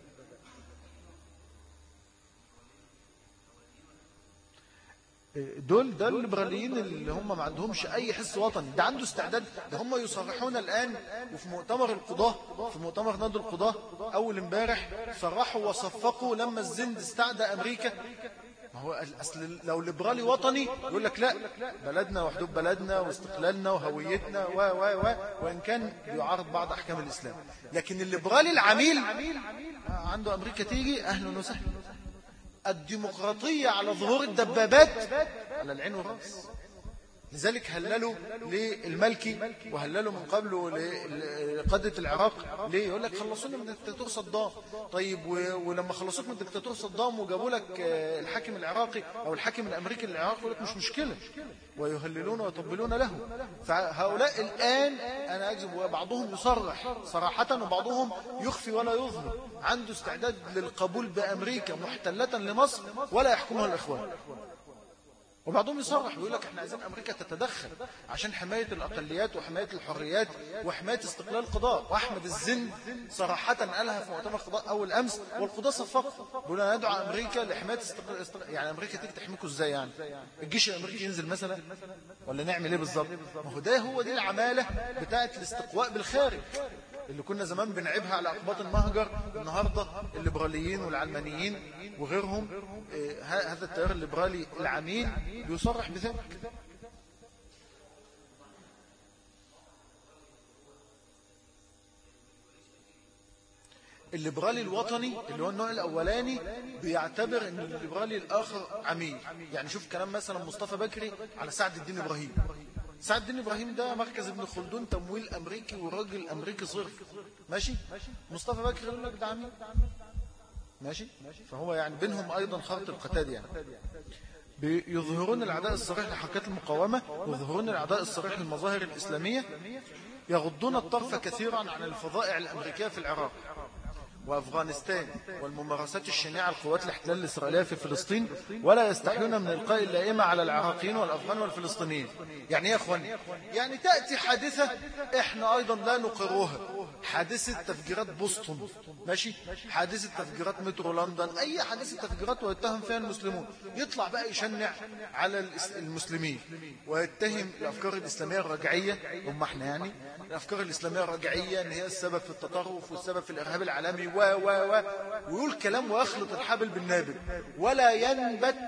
دول الليبراليين اللي هم ما عندهمش اي حس وطني، ده عنده استعداد، ده هم يصرحون الان وفي مؤتمر القضاة، في مؤتمر نادي القضاة اول امبارح صرحوا وصفقوا لما الزند استعدى امريكا. ما هو اصل لو ليبرالي وطني يقول لك لا، بلدنا وحدود بلدنا واستقلالنا وهويتنا وان كان يعارض بعض احكام الاسلام، لكن الليبرالي العميل عنده امريكا تيجي اهلا وسهلا. الديمقراطية على ظهور الدبابات على العين والرأس. لذلك هللوا للملكي وهللوا من قبله لقادة العراق. ليه؟ يقول لك خلصونا من دكتاتور صدام. طيب ولما خلصوك من دكتاتور صدام وجابوا لك الحاكم العراقي أو الحاكم الأمريكي للعراق يقول لك مش مشكلة، ويهللون ويطبلون له. فهؤلاء الآن أنا أجزم، وبعضهم يصرح صراحة وبعضهم يخفي ولا يظهر، عنده استعداد للقبول بأمريكا محتلة لمصر ولا يحكمها الإخوان. وبعضهم يصرح ويقول لك احنا عايزين امريكا تتدخل عشان حماية الاقليات وحماية الحريات وحماية استقلال القضاء. واحمد الزند صراحة قالها في مؤتمر القضاء اول امس، والقضاء صفق بيقول انا ندعو امريكا لحماية يعني امريكا تيجي تحميكوا ازاي؟ يعني الجيش الامريكي ينزل مثلا ولا نعمل ايه بالظبط؟ ما هو دي العمالة بتاعه الاستقواء بالخارج اللي كنا زمان بنعيبها على أقباط المهجر. النهاردة الليبراليين والعلمانيين وغيرهم هذا التيار الليبرالي العميل بيصرح بذلك. الليبرالي الوطني اللي هو النوع الأولاني بيعتبر أن الليبرالي الآخر عميل. يعني شوف كلام مثلا مصطفى بكري على سعد الدين إبراهيم. سعد الدين إبراهيم ده مركز ابن خلدون، تمويل أمريكي وراجل أمريكي صرف، ماشي. مصطفى بكري يقول لك ده عميل، ماشي. فهو يعني بينهم أيضا خرط القتاد. يعني يظهرون العداء الصريح لحركات المقاومة، ويظهرون العداء الصريح للمظاهر الإسلامية، يغضون الطرف كثيرا عن الفظائع الأمريكية في العراق وأفغانستان والممارسات الشنيعة القوات الاحتلال الإسرائيلية في فلسطين، ولا يستحيون من إلقاء اللائمة على العراقيين والأفغان والفلسطينيين. يعني يا أخواني، يعني تأتي حادثة إحنا أيضا لا نقروها، حادثة تفجيرات بوسطن، ماشي، حادثة تفجيرات مترو لندن، أي حادثة تفجيرات ويتهم فيها المسلمون، يطلع بقى يشنع على المسلمين ويتهم الأفكار الإسلامية الرجعية، هم احنا يعني الأفكار الإسلامية الرجعية أن هي السبب في التطرف والسبب في الإرهاب العالمي ويقول كلام ويخلط الحبل بالنابل، ولا ينبت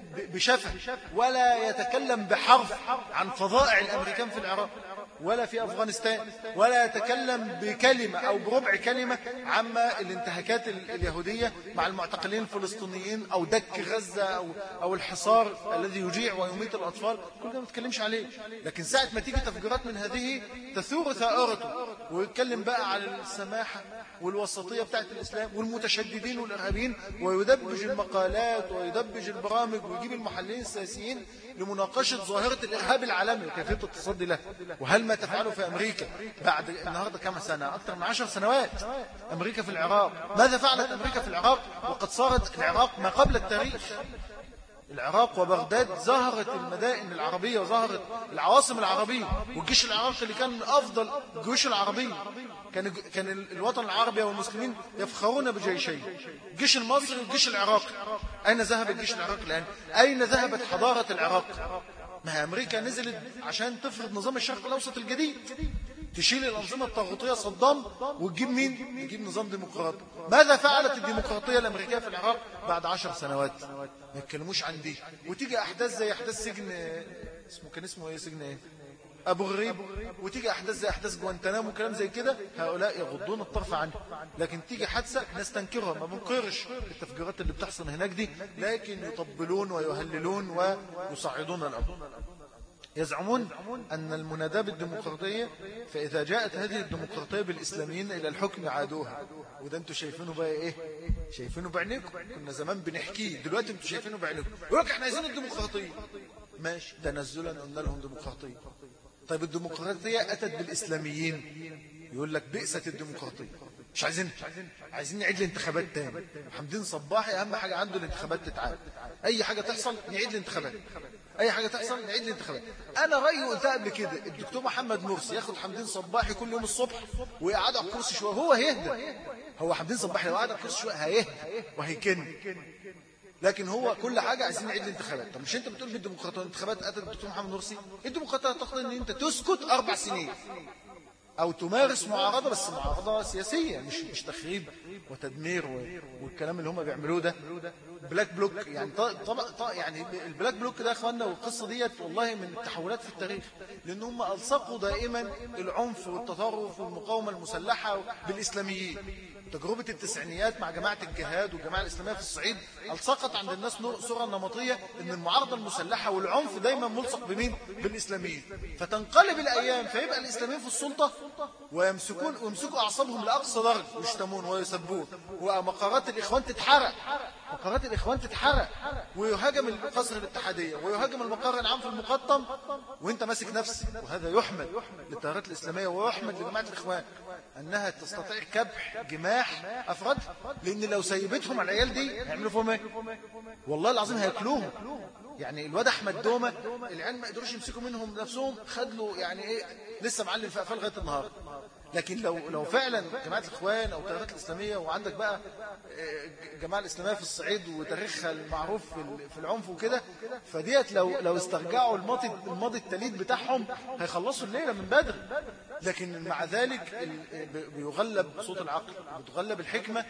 بشفه، ولا يتكلم بحرف عن فظائع الأمريكان في العراق ولا في أفغانستان، ولا يتكلم بكلمة أو بربع كلمة عما الانتهاكات اليهودية مع المعتقلين الفلسطينيين أو دك غزة أو الحصار الذي يجيع ويميت الأطفال، كل ده ما تتكلمش عليه. لكن ساعة ما تيجي تفجيرات من هذه تثور ثائرته ويتكلم بقى على السماحة والوسطية بتاعت الإسلام والمتشددين والإرهابيين، ويدبج المقالات ويدبج البرامج ويجيب المحللين السياسيين لمناقشة ظاهرة الإرهاب العالمي وكيفية التصدي له. وهل ما تفعله في أمريكا بعد النهاردة كم سنة؟ أكثر من 10 سنوات. أمريكا في العراق، ماذا فعلت أمريكا في العراق وقد صارت العراق ما قبل التاريخ؟ العراق وبغداد ظهرت المدائن العربية وظهرت العواصم العربية، والجيش العراقي اللي كان من أفضل الجيوش العربية، كان الوطن العربي والمسلمين يفخرون بجيشين، الجيش المصري والجيش العراقي. أين ذهب الجيش العراقي الآن؟ أين ذهبت حضارة العراق؟ ما أمريكا نزلت عشان تفرض نظام الشرق الأوسط الجديد، تشيل الأنظمة الطاغوتية صدام وتجيب مين؟ تجيب نظام ديمقراطي. ماذا فعلت الديمقراطية الأمريكية في العراق بعد 10 سنوات؟ ما يتكلموش عن دي. وتيجي أحداث زي أحداث سجن كان اسمه إيه؟ سجن إيه؟ أبو غريب، وتيجي أحداث زي أحداث جوانتنامو وكلام زي كده، هؤلاء يغضون الطرف عنه. لكن تيجي حادثة ناس تنكرها، ما بنقرش التفجيرات اللي بتحصل هناك دي، لكن يطبلون ويهللون ويصعدون الأمر. يزعمون أن المناداة بالديمقراطية، فإذا جاءت هذه الديمقراطية بالإسلاميين إلى الحكم عادوها. وده انتوا شايفينه بقى إيه؟ شايفينه بعينكم، كنا زمان بنحكيه، دلوقتي انتوا شايفينه بعينكم. يقول لك احنا عايزين الديمقراطية، ماشي، تنزلا قلنا لهم ديمقراطية. طيب الديمقراطية أتت بالإسلاميين، يقول لك بئست الديمقراطية، مش عايزين نعيد الانتخابات تاني. حمدين صباحي أهم حاجة عنده الانتخابات تتعاد، أي حاجة تحصل نعيد الانتخابات، أي حاجة تحصل نعيد الانتخابات. أنا رأيي قلتها قبل كده، الدكتور محمد مرسي ياخد حمدين صباحي كل يوم الصبح ويقعد على الكرسي شوية، هو هيهدى. هو حمدين صباحي لو قعد على الكرسي شوية هيهدى وهيكن. لكن هو كل حاجة عايزين نعيد الانتخابات. طب مش انت بتقول بالديمقراطية الانتخابات قتل الدكتور محمد مرسي؟ الديمقراطية تقتضي ان انت تسكت 4 سنين او تمارس معارضة، بس معارضة سياسية، مش تخريب وتدمير والكلام اللي هم بيعملوه ده. بلاك بلوك يعني يعني البلاك بلوك ده يا اخوانا، والقصة ديت والله من التحولات في التاريخ، لان هم الصقوا دائما العنف والتطرف والمقاومة المسلحة بالاسلاميين. تجربة التسعينيات مع جماعة الجهاد والجماعة الإسلامية في الصعيد ألصقت عند الناس صورة نمطية إن المعارضة المسلحة والعنف دايما ملصق بمين؟ بالإسلاميين. فتنقلب الأيام فيبقى الإسلاميين في السلطة ويمسكوا أعصابهم لأقصى درجة، ويشتمون ويسبون، ومقرات الإخوان تتحرق، مقرات الإخوان تتحرق، ويهاجم القصر الاتحادية ويهاجم المقر العام في المقطم، وانت ماسك نفسك. وهذا يحمد للتيارات الإسلامية ويحمد لجماعة الإخوان أنها تستطيع كبح جماح أفراد، لأن لو سيبتهم على العيال دي هيعملوا فيهم ايه؟ والله العظيم هياكلوهم. يعني الواد أحمد دومة العيال ما قدروش يمسكوا منهم نفسهم، خدلوا يعني ايه، لسه معلم في أفعال لغاية النهارده. لكن لو فعلا جماعة الإخوان أو التيارات الإسلامية، وعندك بقى الجماعة الإسلامية في الصعيد وتاريخها المعروف في العنف وكده، فديت لو استرجعوا الماضي التليد بتاعهم هيخلصوا الليلة من بدر. لكن مع ذلك بيغلب صوت العقل، بتغلب الحكمة،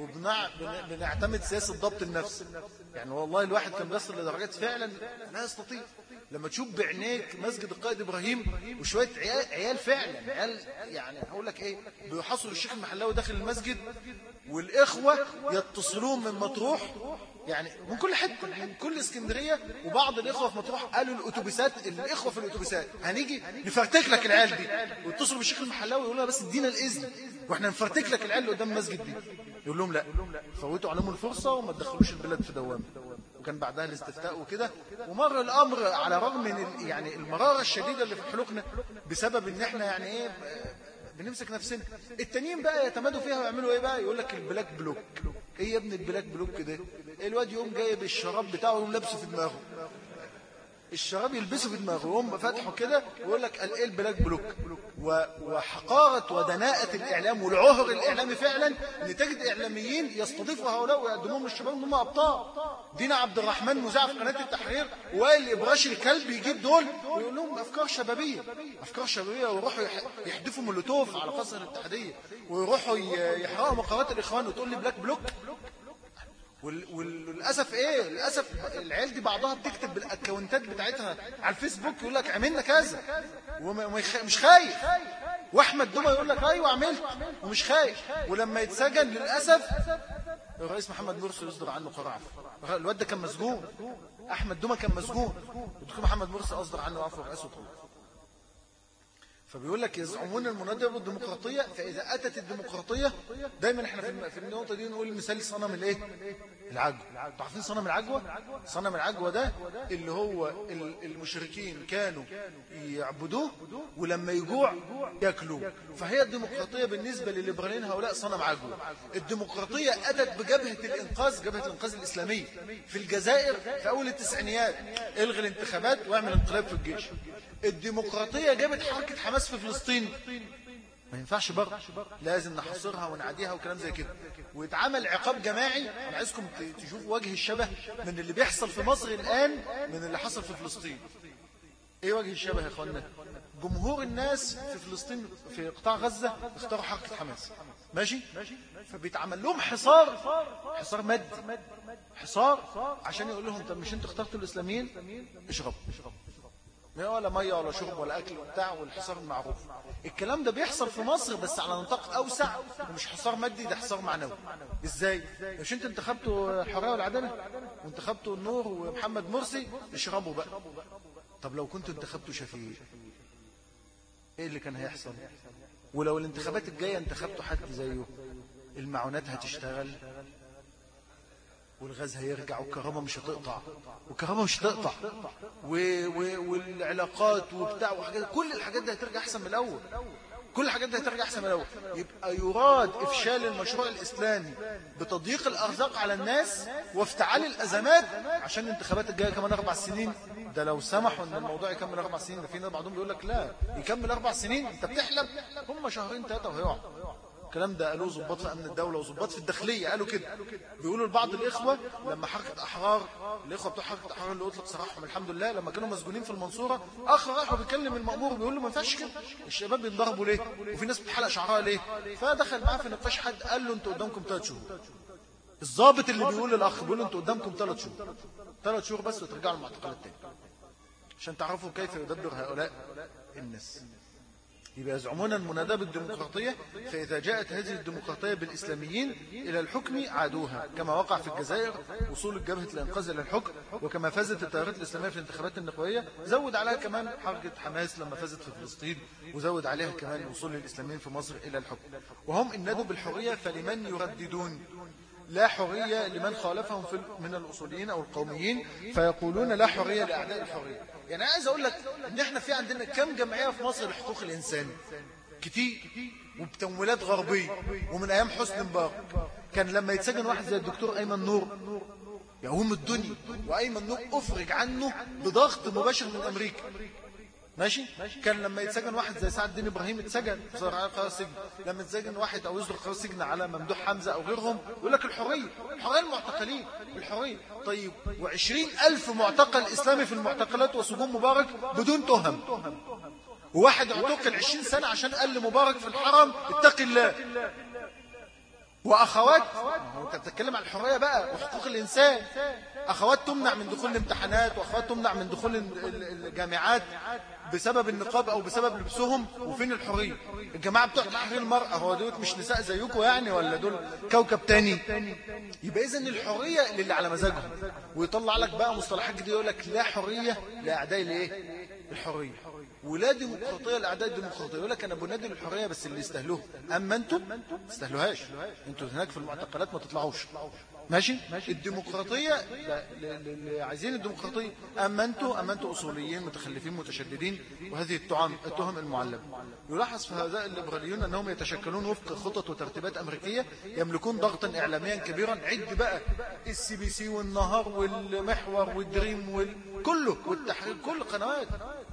وبنعتمد سياسة ضبط النفس. يعني والله الواحد كان بيصل لدرجات فعلا لا يستطيع. لما تشوف بعينيك مسجد القائد إبراهيم وشوية عيال فعلا، عيال يعني هقول لك ايه، بيحصلوا الشيخ المحلاوي داخل المسجد، والإخوة يتصلون من مطروح، يعني من كل حتة، من كل اسكندرية، وبعض الإخوة في مطروح قالوا الإخوة في الأتوبيسات هنيجي نفرتك لك العيال دي، ويتصلوا بالشيخ المحلاوي يقول لها بس ادينا الإذن واحنا نفرتك لك العيال اللي قدام المسجد دي. يقول لهم لا، فوتوا عليهم الفرصة وما تدخلوش البلاد في دوامة. وكان بعدها الاستفتاء وكده، ومر الأمر على رغم من يعني المرارة الشديدة اللي في حلوقنا بسبب ان احنا يعني ايه بنمسك نفسنا. التانيين بقى يتمادوا فيها ويعملوا ايه بقى؟ يقول لك البلاك بلوك. ايه يا ابن البلاك بلوك ده؟ الواد يقوم جايب الشراب بتاعه ويقوم لابسه في دماغه، الشراب يلبسه في دماغه، ويقوم فاتحه كده ويقول لك ايه البلاك بلوك، وحقارة ودناءة الإعلام والعهر الإعلامي فعلا، اللي تجد إعلاميين يستضيفوا هؤلاء ويقدمون للشباب أنهم أبطال. دينا عبد الرحمن مذيعة في قناة التحرير، وائل إبراش الكلب يجيب دول ويقول لهم أفكار شبابية، أفكار شبابية، ويروحوا يحدفوا مولوتوف على قصر الاتحادية، ويروحوا يحرقوا مقرات الإخوان، وتقول لي بلاك بلوك. وللأسف للأسف العيال دي بعضها بتكتب بالاكونتات بتاعتها على الفيسبوك يقول لك عملنا كذا ومش خايف، واحمد دومة يقول لك ايوه عملت ومش خايف. ولما يتسجن للأسف الرئيس محمد مرسي يصدر عنه قرار عفو. الواد ده كان مسجون، احمد دومة كان مسجون، والدكتور محمد مرسي اصدر عنه عفو رئاسه طول. فبيقول لك يزعمون المنادى بالديمقراطية، فإذا أتت الديمقراطية دايما احنا في النقطة دي نقول مثال صنم الايه؟ العجوة. عارفين صنم العجوة؟ صنم العجوة ده اللي هو المشركين كانوا يعبدوه ولما يجوع ياكلوا. فهي الديمقراطية بالنسبة للليبراليين هؤلاء صنم عجوة. الديمقراطية أتت بجبهة الإنقاذ، جبهة الإنقاذ الإسلامية في الجزائر في أول التسعينيات، الغي الانتخابات واعمل انقلاب في الجيش. الديمقراطية جابت حركة حماس في فلسطين، ما ينفعش برضه، لازم نحصرها ونعاديها وكلام زي كده، ويتعمل عقاب جماعي. انا عايزكم تشوفوا وجه الشبه من اللي بيحصل في مصر الآن من اللي حصل في فلسطين. ايه وجه الشبه يا اخوانا؟ جمهور الناس في فلسطين في قطاع غزة اختاروا حركة حماس، ماشي؟ فبيتعمل لهم حصار مادي، حصار عشان يقول لهم طب مش انتوا اخترتوا الإسلاميين؟ اشربوا، ولا ميه ولا شرب ولا اكل وبتاع، والحصار المعروف. الكلام ده بيحصل في مصر بس على نطاق اوسع، ومش حصار مادي، ده حصار معنوي. ازاي؟ مش انت انتخبتوا الحريه والعداله وانتخبتوا النور ومحمد مرسي، اشربوا بقى. طب لو كنتوا انتخبتوا شفيق ايه اللي كان هيحصل؟ ولو الانتخابات الجايه انتخبتوا حد زيه، المعونات هتشتغل والغاز هيرجع والكهرباء مش هتقطع، والعلاقات وبتاع وحاجات، كل الحاجات دي هترجع احسن من الاول، يبقى يراد افشال المشروع الاسلامي بتضييق الارزاق على الناس وافتعال الازمات عشان الانتخابات الجايه كمان 4 سنين. ده لو سمحوا ان الموضوع يكمل 4 سنين، ده في ناس بعضهم بيقول لك لا يكمل 4 سنين، انت بتحلم، هم 2 3 وهيقع. الكلام ده قالوه ضباط في امن الدوله وضباط في الداخليه، قالوا كده. بيقولوا لبعض الاخوه لما حركه احرار، الاخوه بتوع حركه احرار اللي اطلق سراحهم الحمد لله، لما كانوا مسجونين في المنصوره، اخ راح بيكلم المأمور بيقول له ما ينفعش كده، الشباب بينضربوا ليه وفي ناس بتحلق شعرها ليه؟ فدخل معاه في نقاش حد قال له انتوا قدامكم 3 شهور. الضابط اللي بيقول للاخ بيقول له انتوا قدامكم 3 شهور، 3 شهور بس وترجعوا المعتقلات تاني، عشان تعرفوا كيف يدبر هؤلاء الناس. يبقى يزعمون المناداة بالديمقراطية، فإذا جاءت هذه الديمقراطية بالإسلاميين إلى الحكم عادوها، كما وقع في الجزائر وصول الجبهة الإنقاذ إلى الحكم، وكما فازت التيارات الإسلامية في الانتخابات النقوية. زود عليها كمان حركة حماس لما فازت في فلسطين، وزود عليها كمان وصول الإسلاميين في مصر إلى الحكم. وهم إن نادوا بالحرية فلمن يرددون لا حرية لمن خالفهم من الأصوليين أو القوميين، فيقولون لا حرية لأعداء الحرية. يعني عايز أقول لك إن إحنا في عندنا كم جمعية في مصر لحقوق الإنسان كتير، وبتمويلات غربية، ومن أيام حسني مبارك كان لما يتسجن واحد زي الدكتور أيمن نور يقوم الدنيا، وأيمن نور أفرج عنه بضغط مباشر من أمريكا، ماشي؟ كان لما يتسجن واحد زي سعد الدين إبراهيم اتسجن صار على قرار السجن، لما يتسجن واحد أو يصدر قرار السجن على ممدوح حمزة أو غيرهم يقول لك الحرية المعتقلين، الحرية. طيب و20,000 معتقل إسلامي في المعتقلات وسجون مبارك بدون تهم، وواحد اعتقل 20 سنة عشان قال لمبارك في الحرم اتق الله. وأخوات، أنت بتتكلم عن الحرية بقى وحقوق الإنسان، أخوات تمنع من دخول الامتحانات، وأخوات تمنع من دخول الجامعات بسبب النقاب أو بسبب لبسهم. وفين الحرية؟ الجماعة بتوع تحرير المرأة، هو دول مش نساء زيكم يعني، ولا دول كوكب تاني؟ يبقى إذن الحرية للي على مزاجهم، ويطلع لك بقى مصطلحات جديدة يقول لك لا حرية لأعداء الإيه؟ الحرية، ولا ديمقراطية لأعداء الديمقراطية. يقول لك أنا بنادي الحرية بس اللي يستهلوها، أما أنتم ما تستهلوهاش، أنتم هناك في المعتقلات ما تطلعوش، ماشي؟ الديمقراطية اللي عايزين الديمقراطية، أما أنتم أصوليين متخلفين متشددين، وهذه التهم المعلبة. يلاحظ في هؤلاء الليبراليون أنهم يتشكلون وفق خطط وترتيبات أمريكية، يملكون ضغطا إعلاميا كبيرا. عد بقى الCBC والنهار والمحور والدريم كله والتحرير، كل قنوات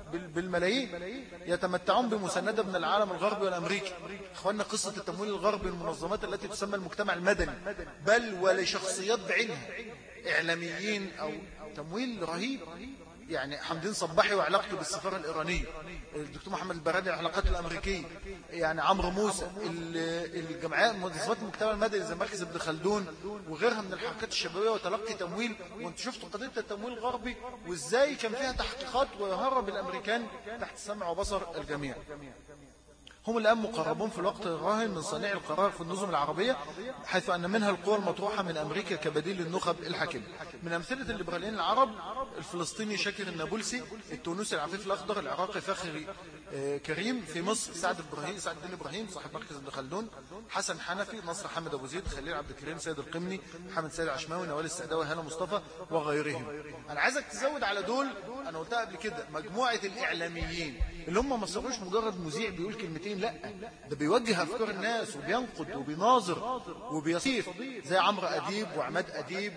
بالملايين يتمتعون بمساندة من العالم الغربي والأمريكي. إخواننا، قصة التمويل الغربي المنظمات التي تسمى المجتمع المدني بل ولشخصيات بعينها إعلاميين أو تمويل رهيب. يعني حمدين صباحي وعلاقته بالسفارة الإيرانية، الدكتور محمد البرادعي العلاقات الأمريكية، يعني عمرو موسى، الجمعيات منظمات المجتمع المدني زي مركز ابن خلدون وغيرها من الحركات الشبابية وتلقي تمويل. وانت شفتوا قضية التمويل الغربي وازاي كان فيها تحقيقات وهرب الأمريكان تحت سمع وبصر الجميع. هم الآن مقربون في الوقت الراهن من صانع القرار في النظم العربية، حيث أن منها القوى المطروحة من أمريكا كبديل للنخب الحاكمة. من أمثلة الليبراليين العرب الفلسطيني شاكر النابلسي، التونسي العفيف الأخضر، العراقي فخري كريم، في مصر سعد الدين إبراهيم صاحب مركز ابن خلدون، حسن حنفي، نصر حمد أبو زيد، خليل عبد الكريم، سيد القمني، محمد سيد عشماوي، نوال السعداوي، هاني مصطفى وغيرهم. أنا عايزك تزود على دول، أنا قلتها قبل كده، مجموعة الإعلاميين اللي هم ما صاروش مجرد مذيع بيقول كلمتين، لا ده بيوجه أفكار الناس وبينقد وبيناظر وبيصيف، زي عمرو أديب وعماد أديب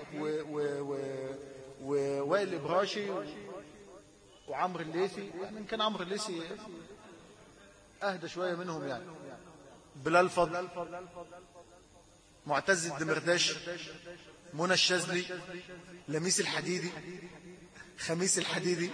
ووائل إبراشي وعمرو الليثي. يعني كان عمرو الليثي أهدى شوية منهم، يعني بلال فضل، معتز الدمرداش، منى الشاذلي، لميس الحديدي، خميس الحديدي.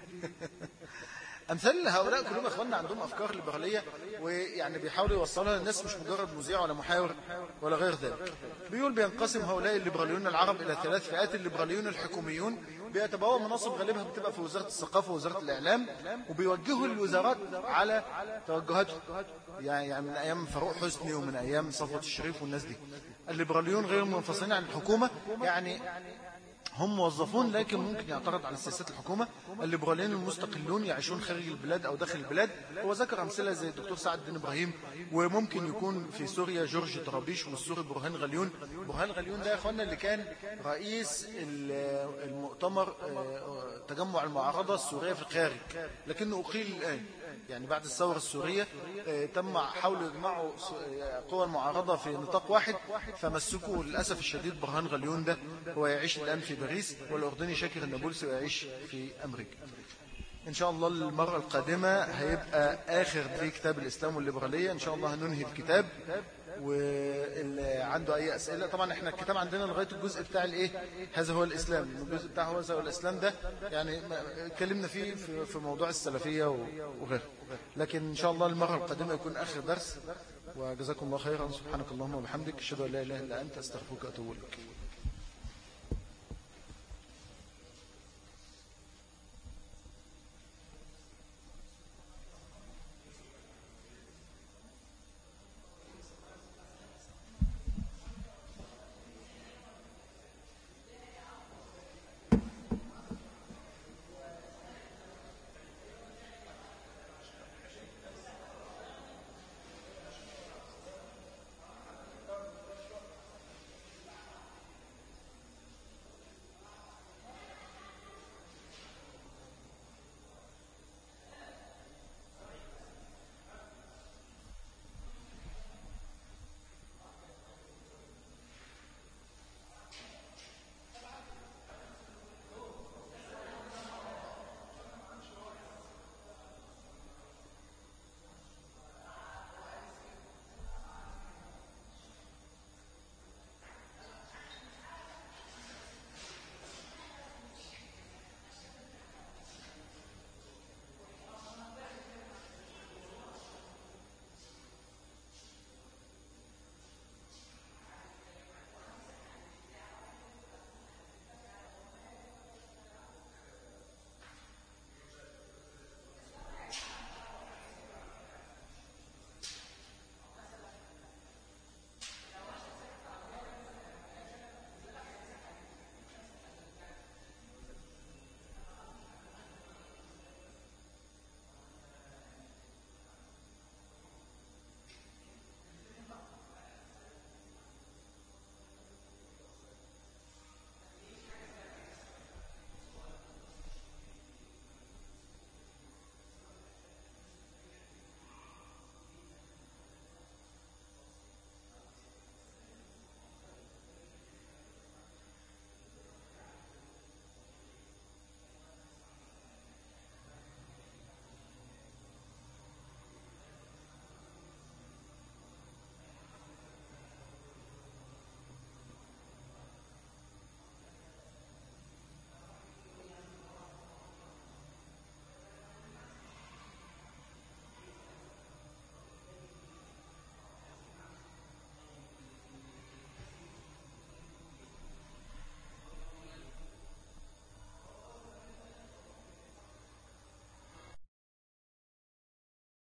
أمثال هؤلاء كلهم أخواننا عندهم أفكار ليبرالية، ويعني بيحاولوا يوصلها للناس، مش مجرد مذيع ولا محاور ولا غير ذلك. بيقول بينقسم هؤلاء الليبراليون العرب إلى 3 فئات. الليبراليون الحكوميون بيتبوأوا مناصب غالبها بتبقى في وزارة الثقافة ووزارة الإعلام، وبيوجهوا الوزارات على توجهاتهم، يعني من أيام فاروق حسني ومن أيام صفوت الشريف والناس دي. الليبراليون غير منفصلين عن الحكومة، يعني هم موظفون لكن ممكن يعترض على سياسات الحكومة. الليبراليين المستقلون يعيشون خارج البلاد أو داخل البلاد. هو ذكر أمثلة زي الدكتور سعد الدين إبراهيم، وممكن يكون في سوريا جورج طرابيش، والسوري برهان غليون. برهان غليون ده يا أخوانا اللي كان رئيس المؤتمر تجمع المعارضة السورية في الخارج، لكنه أقيل الآن. يعني بعد الثورة السورية حاولوا يجمعوا قوى المعارضة في نطاق واحد، فمسكوا للأسف الشديد برهان غليون ده. هو يعيش الآن في باريس، والأردني شاكر النابلسي ويعيش في أمريكا. إن شاء الله المرة القادمة هيبقى آخر في كتاب الإسلام والليبرالية. إن شاء الله هننهي الكتاب، واللي عنده أي أسئلة. طبعا إحنا الكتاب عندنا لغاية الجزء بتاع الإيه، هذا هو الإسلام. الجزء بتاع هذا هو الإسلام ده يعني اتكلمنا فيه في موضوع السلفية وغيره، لكن إن شاء الله المرة القادمة يكون آخر درس. وجزاكم الله خيرا. سبحانك اللهم وبحمدك، أشهد أن لا إله إلا أنت، أستغفرك وأتوب إليك.